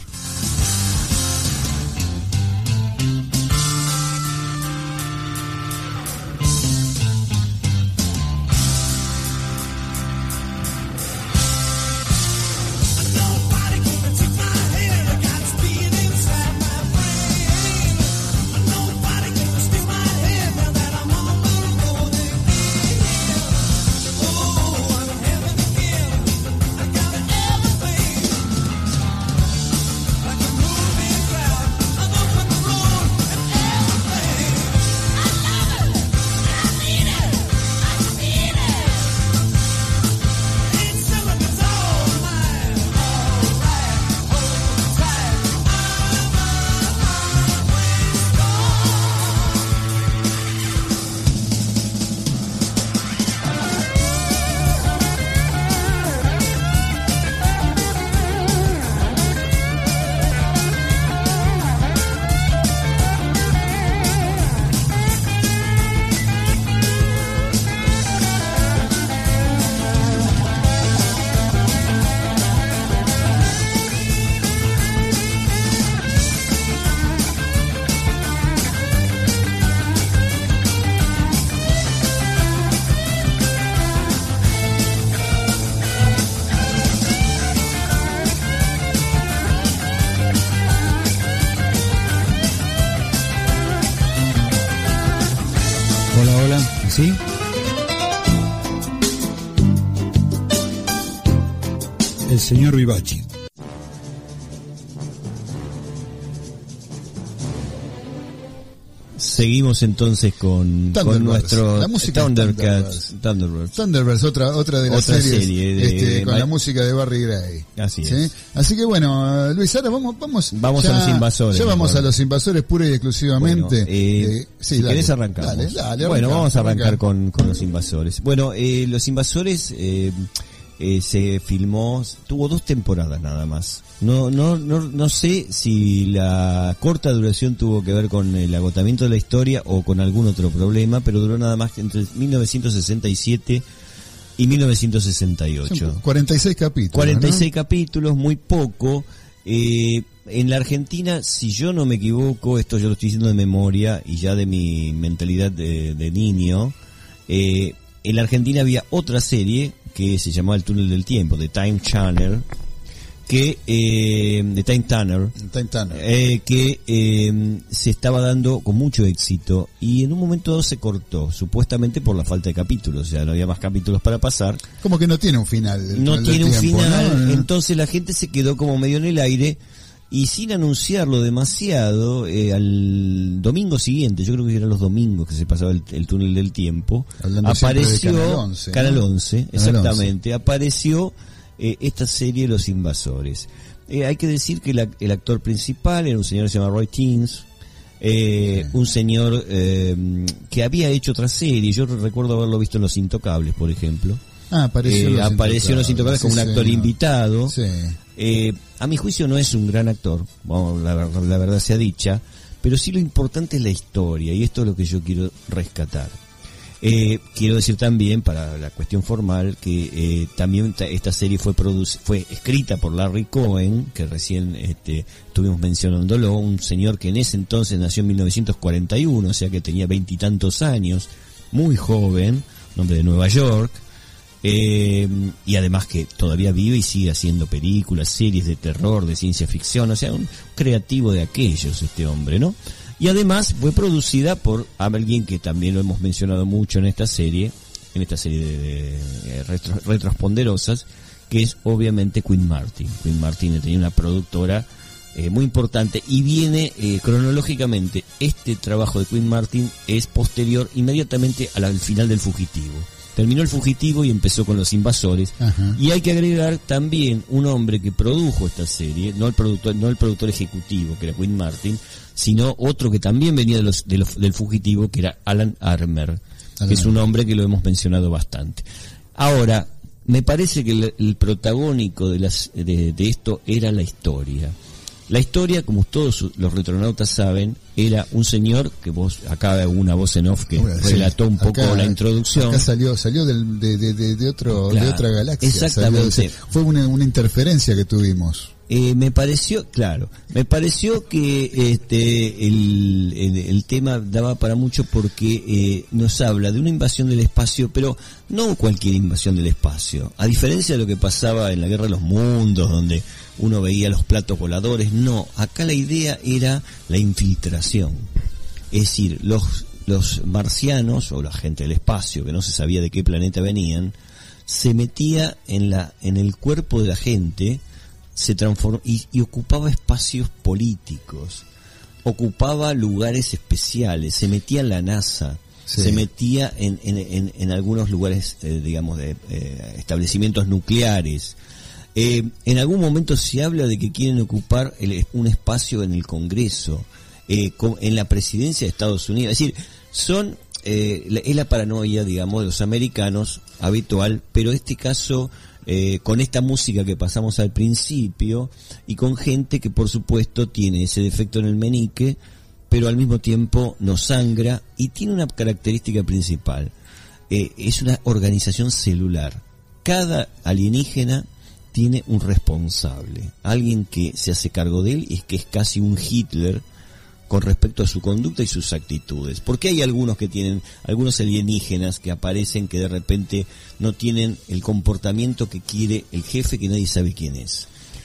¿sí? El señor Vivachi. Seguimos entonces con, con nuestro la música Thundercats, Thunderbirds. Thunderbirds, otra otra de las otra series serie de, este, con Ma- la música de Barry Gray. Así ¿sí? es. Así que bueno, Luis, ahora vamos vamos Vamos ya, a los invasores. Ya vamos mejor. a los invasores pura y exclusivamente. Bueno, eh, Eh, sí, si dale, querés arrancamos. dale, dale, bueno, arranca, vamos a arrancar arranca. con, con los invasores. Bueno, eh, los invasores eh, eh, se filmó, tuvo dos temporadas nada más. No, no, no, no sé si la corta duración tuvo que ver con el agotamiento de la historia o con algún otro problema, pero duró nada más que entre mil novecientos sesenta y siete y mil novecientos sesenta y ocho. Son cuarenta y seis capítulos. cuarenta y seis ¿no? capítulos, muy poco. Eh, en la Argentina, si yo no me equivoco, esto yo lo estoy diciendo de memoria y ya de mi mentalidad de, de niño, eh, en la Argentina había otra serie que se llamaba El Túnel del Tiempo, de Time Channel, que eh, de Time Turner, Time Turner. eh, que eh, se estaba dando con mucho éxito y en un momento dado se cortó, supuestamente por la falta de capítulos, o sea, no había más capítulos para pasar. Como que no tiene un final. el No túnel del tiene un tiempo, final, ¿no? entonces la gente se quedó como medio en el aire y sin anunciarlo demasiado, eh, al domingo siguiente, yo creo que eran los domingos que se pasaba el, el túnel del tiempo, Hablando siempre de apareció Canal once, ¿no? Canal once, Canal exactamente, apareció eh, esta serie Los Invasores. Eh, hay que decir que la, el actor principal era un señor que se llama Roy Teens, eh, sí. un señor eh, que había hecho otra serie, yo recuerdo haberlo visto en Los Intocables, por ejemplo. Ah, apareció, eh, los apareció en Los Intocables como un actor sí, invitado. Sí. Eh, a mi juicio no es un gran actor, bueno, la, la verdad sea dicha, pero sí lo importante es la historia, y esto es lo que yo quiero rescatar. Eh, quiero decir también, para la cuestión formal, que eh, también esta serie fue produc- fue escrita por Larry Cohen, que recién este, estuvimos mencionándolo, un señor que en ese entonces nació en mil novecientos cuarenta y uno, o sea que tenía veintitantos años, muy joven, un hombre de Nueva York, eh, y además que todavía vive y sigue haciendo películas, series de terror, de ciencia ficción, o sea, un creativo de aquellos este hombre, ¿no? Y además fue producida por alguien que también lo hemos mencionado mucho en esta serie, en esta serie de, de, de retro, Retros Ponderosas, que es obviamente Queen Martin. Queen Martin tenía una productora eh, muy importante y viene eh, cronológicamente, este trabajo de Queen Martin es posterior inmediatamente al, al final del Fugitivo. Terminó el Fugitivo y empezó con Los Invasores. Ajá. Y hay que agregar también un hombre que produjo esta serie, no el productor, no el productor ejecutivo, que era Queen Martin, sino otro que también venía de los, de los, del Fugitivo, que era Alan Armer, Alan. que es un hombre que lo hemos mencionado bastante. Ahora, me parece que el, el protagónico de, las, de, de esto era la historia. La historia, como todos los retronautas saben, era un señor que vos, acá una voz en off que bueno, relató sí, un poco acá, la introducción. Acá salió, salió del, de, de, de, de otro, claro, de otra galaxia. Exactamente. Salió, fue una, una interferencia que tuvimos. Eh, me pareció, claro, me pareció que este el, el, el tema daba para mucho porque eh, nos habla de una invasión del espacio, pero no cualquier invasión del espacio. A diferencia de lo que pasaba en la Guerra de los Mundos, donde uno veía los platos voladores, no, acá la idea era la infiltración. Es decir, los, los marcianos, o la gente del espacio, que no se sabía de qué planeta venían, se metía en la, en el cuerpo de la gente, se transformó y, y ocupaba espacios políticos, ocupaba lugares especiales, se metía en la NASA, sí. se metía en, en, en, en algunos lugares, eh, digamos, de eh, establecimientos nucleares. Eh, en algún momento se habla de que quieren ocupar el, un espacio en el Congreso, eh, con, en la presidencia de Estados Unidos. Es decir, son eh, la, es la paranoia, digamos, de los americanos habitual, pero este caso eh, con esta música que pasamos al principio y con gente que por supuesto tiene ese defecto en el menique, pero al mismo tiempo no sangra y tiene una característica principal, eh, es una organización celular. Cada alienígena tiene un responsable, alguien que se hace cargo de él y es que es casi un Hitler con respecto a su conducta y sus actitudes. Porque hay algunos que tienen, algunos alienígenas que aparecen que de repente no tienen el comportamiento que quiere el jefe, que nadie sabe quién es.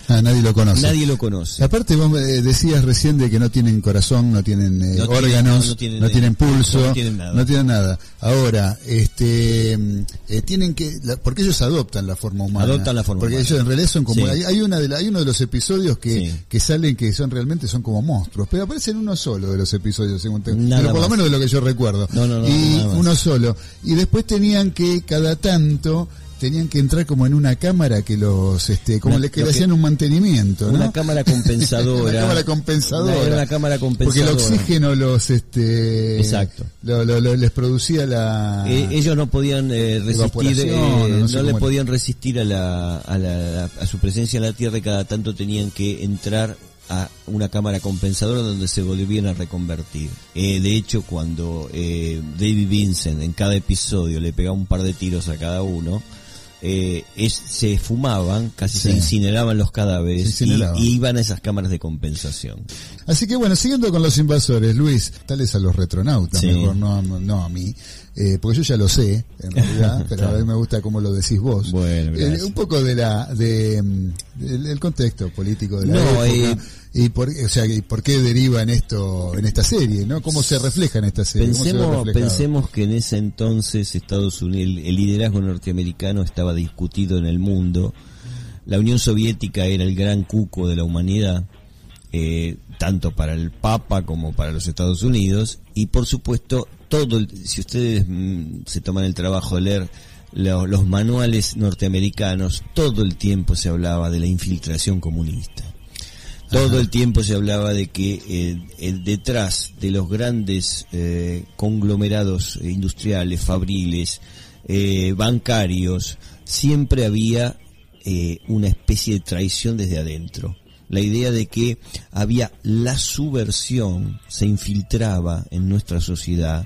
Ah, nadie lo conoce. Nadie lo conoce. Aparte vos eh, decías recién de que no tienen corazón, no tienen eh, no órganos, tienen, no, no, tienen, no tienen pulso, no tienen nada. no tienen nada. Ahora, este, eh, tienen que, la, porque ellos adoptan la forma humana. Adoptan la forma porque humana. ellos en realidad son como, Sí. hay, hay una de la, hay uno de los episodios que, Sí. que salen que son realmente son como monstruos, pero aparecen uno solo de los episodios, según te, Nada pero por más. lo menos de lo que yo recuerdo. No, no, no, y nada más. uno solo. Y después tenían que cada tanto tenían que entrar como en una cámara que los, este, como Una- le, que lo le que- hacían un mantenimiento, ¿no? Una cámara compensadora. Una cámara compensadora. Una, era una cámara compensadora. Porque el oxígeno los, este, Exacto. lo, lo- lo- les producía la. Eh, ellos no podían eh, resistir, Evaporación, eh, no no, sé le cómo era. podían resistir a la, a la, a su presencia en la Tierra, y cada tanto tenían que entrar a una cámara compensadora donde se volvieran a reconvertir. Eh, de hecho, cuando eh, David Vincent en cada episodio le pegaba un par de tiros a cada uno, eh, es, se fumaban, casi Sí. se incineraban los Se cadáveres y, incineraban. y iban a esas cámaras de compensación. Así que bueno, siguiendo con los invasores, Luis, tales a los retronautas, Sí. mejor no, a- no a mí, eh, porque yo ya lo sé, en realidad, pero a mí me gusta cómo lo decís vos. Bueno, Eh, gracias. un poco de la, de, mm, del, del contexto político de la No, época, eh, y por, o sea, y por qué deriva en esto, en esta serie, ¿no? ¿Cómo se refleja en esta serie? ¿Cómo se ve Pensemos, reflejado? pensemos que en ese entonces Estados Unidos, el, el liderazgo norteamericano estaba discutido en el mundo. La Unión Soviética era el gran cuco de la humanidad, eh, tanto para el Papa como para los Estados Unidos, y por supuesto todo, el- si ustedes mm, se toman el trabajo de leer lo- los manuales norteamericanos, todo el tiempo se hablaba de la infiltración comunista. Todo el tiempo se hablaba de que eh, el detrás de los grandes eh, conglomerados industriales, fabriles, eh, bancarios, siempre había eh, una especie de traición desde adentro. La idea de que había la subversión, se infiltraba en nuestra sociedad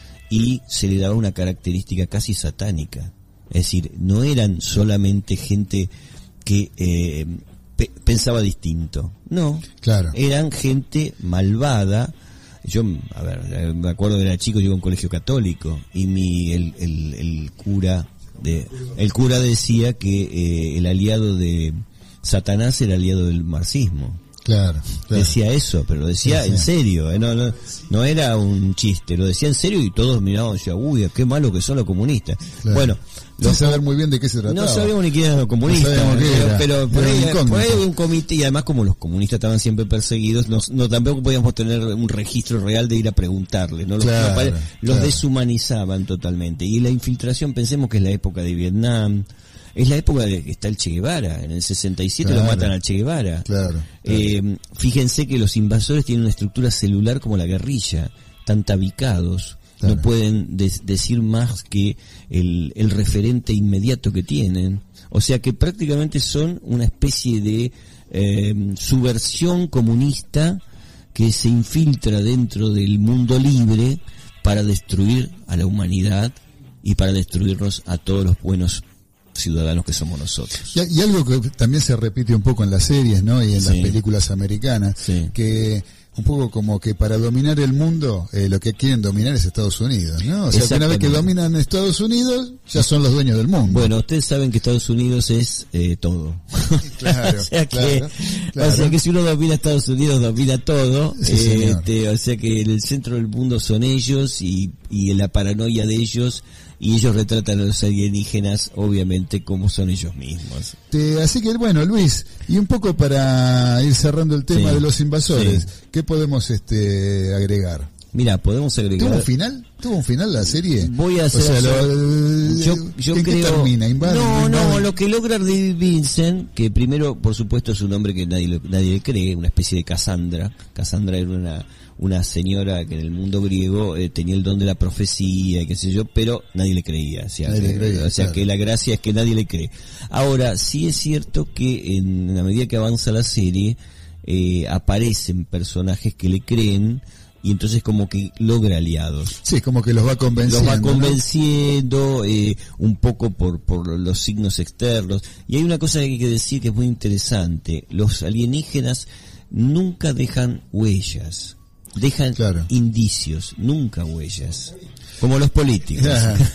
y se le daba una característica casi satánica. Es decir, no eran solamente gente que eh, pe- pensaba distinto, no, Claro. eran gente malvada. Yo, a ver, eh, me acuerdo que era chico, yo iba a un colegio católico y mi el, el, el cura de el cura decía que eh, el aliado de Satanás era aliado del marxismo. Claro, claro. Decía eso, pero lo decía Sí, sí. en serio, eh, no, no, no era un chiste, lo decía en serio y todos miraban y decían, uy, qué malo que son los comunistas. Claro. Bueno, Sin los saber muy bien de qué se trataba. no sabíamos ni quién eran los comunistas, No sabíamos qué pero, era. pero por, Era ahí, una incógnita. por ahí había un comité, y además como los comunistas estaban siempre perseguidos, no, no tampoco podíamos tener un registro real de ir a preguntarle, no los, Claro, no pare- los claro. deshumanizaban totalmente. Y la infiltración, pensemos que es la época de Vietnam, es la época de que está el Che Guevara, en el sesenta y siete Claro. lo matan al Che Guevara. Claro. Eh, fíjense que los invasores tienen una estructura celular como la guerrilla, están tabicados, Claro. no pueden de- decir más que el, el referente inmediato que tienen. O sea que prácticamente son una especie de eh, subversión comunista que se infiltra dentro del mundo libre para destruir a la humanidad y para destruirnos a todos los buenos ciudadanos que somos nosotros. Y, y algo que también se repite un poco en las series, ¿no? Y en Sí. las películas americanas, Sí. que un poco como que para dominar el mundo, eh, lo que quieren dominar es Estados Unidos, ¿no? O sea, que una vez que Exactamente. dominan Estados Unidos, ya son los dueños del mundo. Bueno, ustedes saben que Estados Unidos es eh, todo. Claro, o sea que, claro, claro. o sea que si uno domina Estados Unidos, domina todo. Sí, señor. Este, o sea que el centro del mundo son ellos y, y la paranoia de ellos, y ellos retratan a los alienígenas, obviamente, como son ellos mismos. Este, así que bueno, Luis, y un poco para ir cerrando el tema Sí, de los invasores, sí. ¿qué podemos este agregar? Mira, podemos agregar. ¿Tuvo un final? ¿Tuvo un final la serie? Voy a hacer. O sea, lo- yo yo ¿en qué creo. termina? ¿Invaden? no, no, ¿Invaden? lo que logra David Vincent, que primero, por supuesto, es un hombre que nadie, lo- nadie le cree, una especie de Cassandra. Cassandra era una, una señora que en el mundo griego eh, tenía el don de la profecía y qué sé yo, pero nadie le creía. O sea, Nadie le que, creía, o sea claro. que la gracia es que nadie le cree. Ahora, sí es cierto que en la medida que avanza la serie, eh, aparecen personajes que le creen, y entonces como que logra aliados. Sí, como que los va convenciendo. Los va ¿no? convenciendo, eh, un poco por, por los signos externos. Y hay una cosa que hay que decir que es muy interesante. Los alienígenas nunca dejan huellas. dejan claro. indicios, nunca huellas. Como los políticos.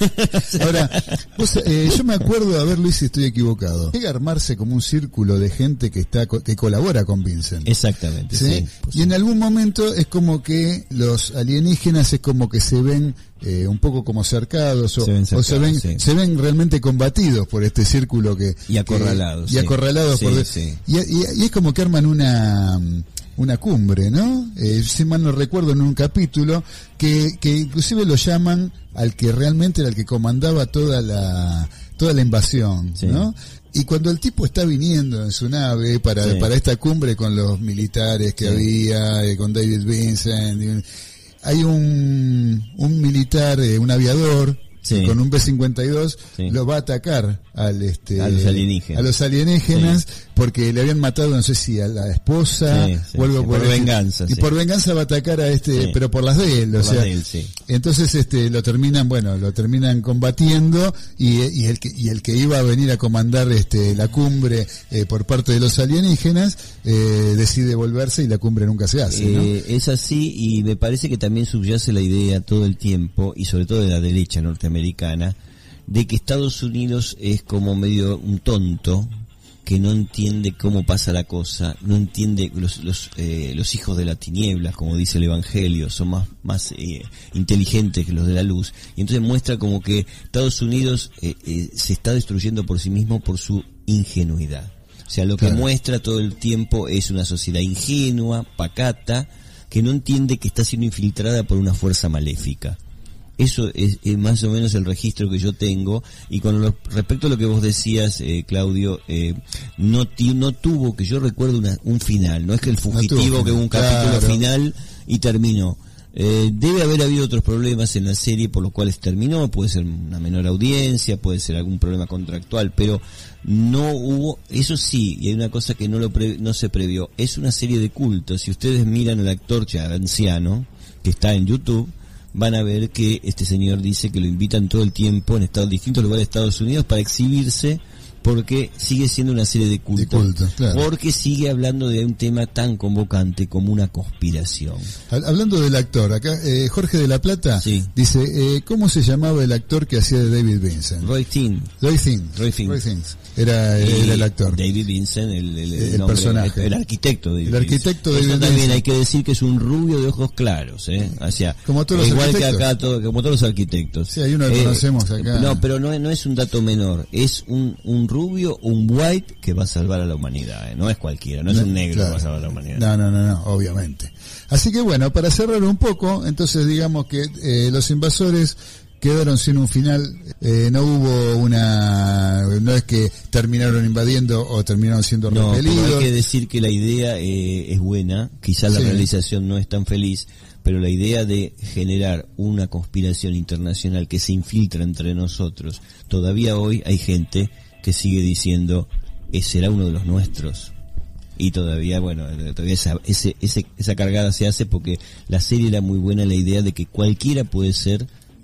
Ahora, vos, eh, yo me acuerdo de haberlo, y si estoy equivocado, llega a armarse como un círculo de gente que está que colabora con Vincent. Exactamente. ¿Sí? Sí, pues y en algún momento es como que los alienígenas es como que se ven eh, un poco como cercados o se ven, cercados, o se, ven sí. se ven realmente combatidos por este círculo que y acorralados que, y acorralados sí, por sí. Y, y, y es como que arman una una cumbre, ¿no? Eh, si mal no recuerdo, en un capítulo que, que inclusive lo llaman al que realmente era el que comandaba toda la toda la invasión, sí. ¿no? Y cuando el tipo está viniendo en su nave para, sí. para esta cumbre con los militares que sí. había, eh, con David Vincent, y, hay un, un militar, eh, un aviador, sí. con un B cincuenta y dos, sí. lo va a atacar al este a los alienígenas, a los alienígenas sí. porque le habían matado, no sé si a la esposa sí, sí, o algo sí, por, por venganza y sí. por venganza va a atacar a este, sí. pero por las de él, o sea, él, sí. entonces este lo terminan, bueno, lo terminan combatiendo y, y el que y el que iba a venir a comandar este la cumbre eh, por parte de los alienígenas eh, decide volverse y la cumbre nunca se hace, ¿no? Eh, es así, y me parece que también subyace la idea todo el tiempo, y sobre todo de la derecha norteamericana, de que Estados Unidos es como medio un tonto que no entiende cómo pasa la cosa, no entiende los los, eh, los hijos de la tiniebla, como dice el Evangelio, son más más eh, inteligentes que los de la luz, y entonces muestra como que Estados Unidos eh, eh, se está destruyendo por sí mismo por su ingenuidad. O sea, lo que claro. muestra todo el tiempo es una sociedad ingenua, pacata, que no entiende que está siendo infiltrada por una fuerza maléfica. Eso es, es más o menos el registro que yo tengo, y con lo, respecto a lo que vos decías, eh, Claudio, eh, no, ti, no tuvo, que yo recuerdo, una, un final, no es que el fugitivo, no que hubo un capítulo claro. final y terminó. Eh, debe haber habido otros problemas en la serie por los cuales terminó, puede ser una menor audiencia, puede ser algún problema contractual, pero no hubo, eso sí, y hay una cosa que no lo pre, no se previó, es una serie de culto. Si ustedes miran al actor ya anciano, que está en YouTube, van a ver que este señor dice que lo invitan todo el tiempo en estados, distintos lugares de Estados Unidos para exhibirse, porque sigue siendo una serie de culto, de culto claro. porque sigue hablando de un tema tan convocante como una conspiración. Hablando del actor, acá eh, Jorge de la Plata sí. dice, eh, ¿cómo se llamaba el actor que hacía de David Vincent? Roy Thing. Roy Thing. Roy Thing. Roy Thing. Era, era el actor. David Vincent, el, el, el, el nombre, personaje. El, el arquitecto de El arquitecto de David Vincent. También hay que Vincent. decir que es un rubio de ojos claros, ¿eh? O sea, como todos los igual arquitectos. que acá, todo, como todos los arquitectos. Sí, hay uno que eh, conocemos acá. No, pero no, no es un dato menor. Es un, un rubio, un white que va a salvar a la humanidad, ¿eh? No es cualquiera, no es no, un negro claro. que va a salvar a la humanidad. No, no, no, no, obviamente. Así que bueno, para cerrar un poco, entonces digamos que eh, los invasores quedaron sin un final, eh, no hubo una, no es que terminaron invadiendo o terminaron siendo no, repelidos. No, hay que decir que la idea eh, es buena, quizás la sí. realización no es tan feliz, pero la idea de generar una conspiración internacional que se infiltra entre nosotros, todavía hoy hay gente que sigue diciendo, será uno de los nuestros. Y todavía, bueno, todavía esa, ese, ese, esa cargada se hace porque la serie era muy buena, la idea de que cualquiera puede ser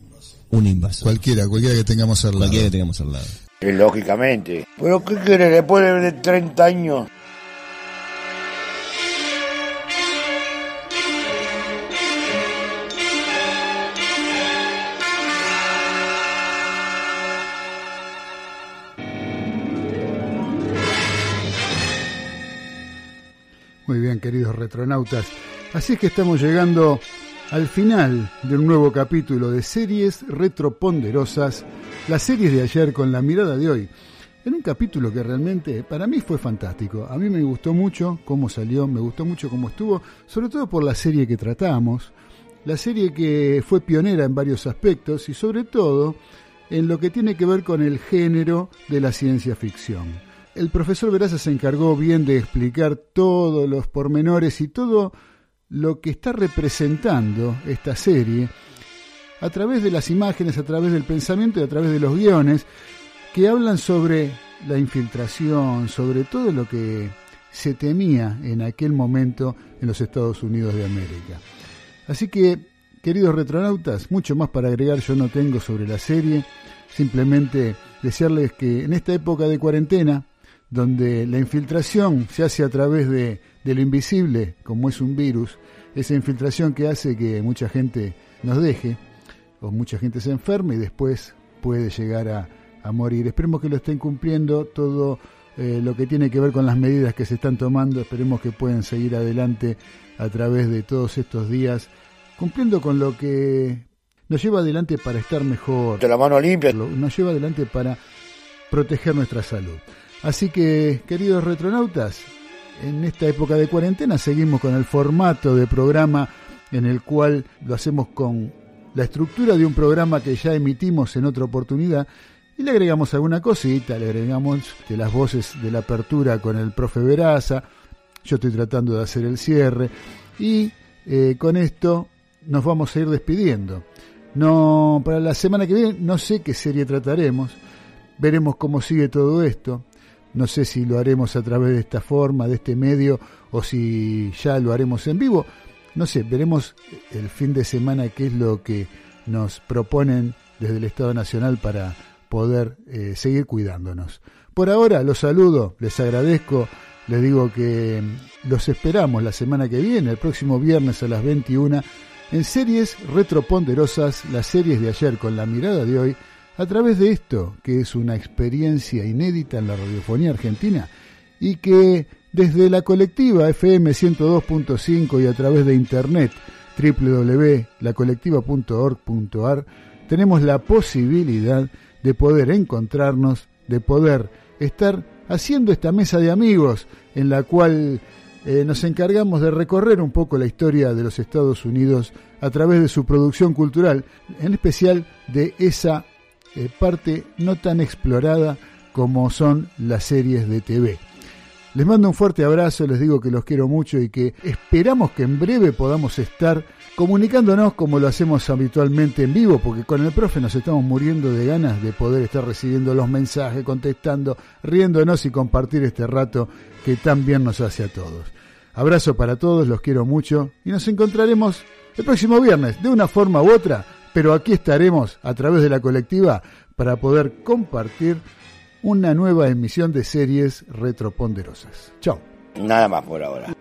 un invasor. Cualquiera, cualquiera que tengamos al lado. Cualquiera que tengamos al lado. Lógicamente. ¿Pero qué quiere? Después de treinta años... Muy bien, queridos retronautas. Así es que estamos llegando al final de un nuevo capítulo de Series Retroponderosas, las series de ayer con la mirada de hoy. En un capítulo que realmente para mí fue fantástico. A mí me gustó mucho cómo salió, me gustó mucho cómo estuvo, sobre todo por la serie que tratamos, la serie que fue pionera en varios aspectos y sobre todo en lo que tiene que ver con el género de la ciencia ficción. El profesor Veraza se encargó bien de explicar todos los pormenores y todo lo que está representando esta serie a través de las imágenes, a través del pensamiento y a través de los guiones que hablan sobre la infiltración, sobre todo lo que se temía en aquel momento en los Estados Unidos de América. Así que, queridos retronautas, mucho más para agregar yo no tengo sobre la serie, simplemente desearles que en esta época de cuarentena, donde la infiltración se hace a través de de lo invisible, como es un virus, esa infiltración que hace que mucha gente nos deje, o mucha gente se enferme y después puede llegar a, a morir. Esperemos que lo estén cumpliendo todo eh, lo que tiene que ver con las medidas que se están tomando. Esperemos que puedan seguir adelante a través de todos estos días, cumpliendo con lo que nos lleva adelante para estar mejor. De la mano limpia. Nos lleva adelante para proteger nuestra salud. Así que, queridos retronautas, en esta época de cuarentena seguimos con el formato de programa en el cual lo hacemos con la estructura de un programa que ya emitimos en otra oportunidad y le agregamos alguna cosita, le agregamos de las voces de la apertura con el profe Veraza, yo estoy tratando de hacer el cierre y eh, con esto nos vamos a ir despidiendo. No, para la semana que viene no sé qué serie trataremos, veremos cómo sigue todo esto. No sé si lo haremos a través de esta forma, de este medio, o si ya lo haremos en vivo. No sé, veremos el fin de semana qué es lo que nos proponen desde el Estado Nacional para poder eh, seguir cuidándonos. Por ahora los saludo, les agradezco, les digo que los esperamos la semana que viene, el próximo viernes a las veintiuna, en Series Retroponderosas, las series de ayer con la mirada de hoy, a través de esto, que es una experiencia inédita en la radiofonía argentina y que desde la colectiva F M ciento dos punto cinco y a través de internet doble u doble u doble u punto la colectiva punto org punto a r tenemos la posibilidad de poder encontrarnos, de poder estar haciendo esta mesa de amigos en la cual eh, nos encargamos de recorrer un poco la historia de los Estados Unidos a través de su producción cultural, en especial de esa Eh, parte no tan explorada como son las series de T V. Les mando un fuerte abrazo, les digo que los quiero mucho y que esperamos que en breve podamos estar comunicándonos como lo hacemos habitualmente en vivo, porque con el profe nos estamos muriendo de ganas de poder estar recibiendo los mensajes, contestando, riéndonos y compartir este rato que tan bien nos hace a todos. Abrazo para todos, los quiero mucho y nos encontraremos el próximo viernes de una forma u otra, pero aquí estaremos a través de la colectiva para poder compartir una nueva emisión de Series Retroponderosas. Chao. Nada más por ahora.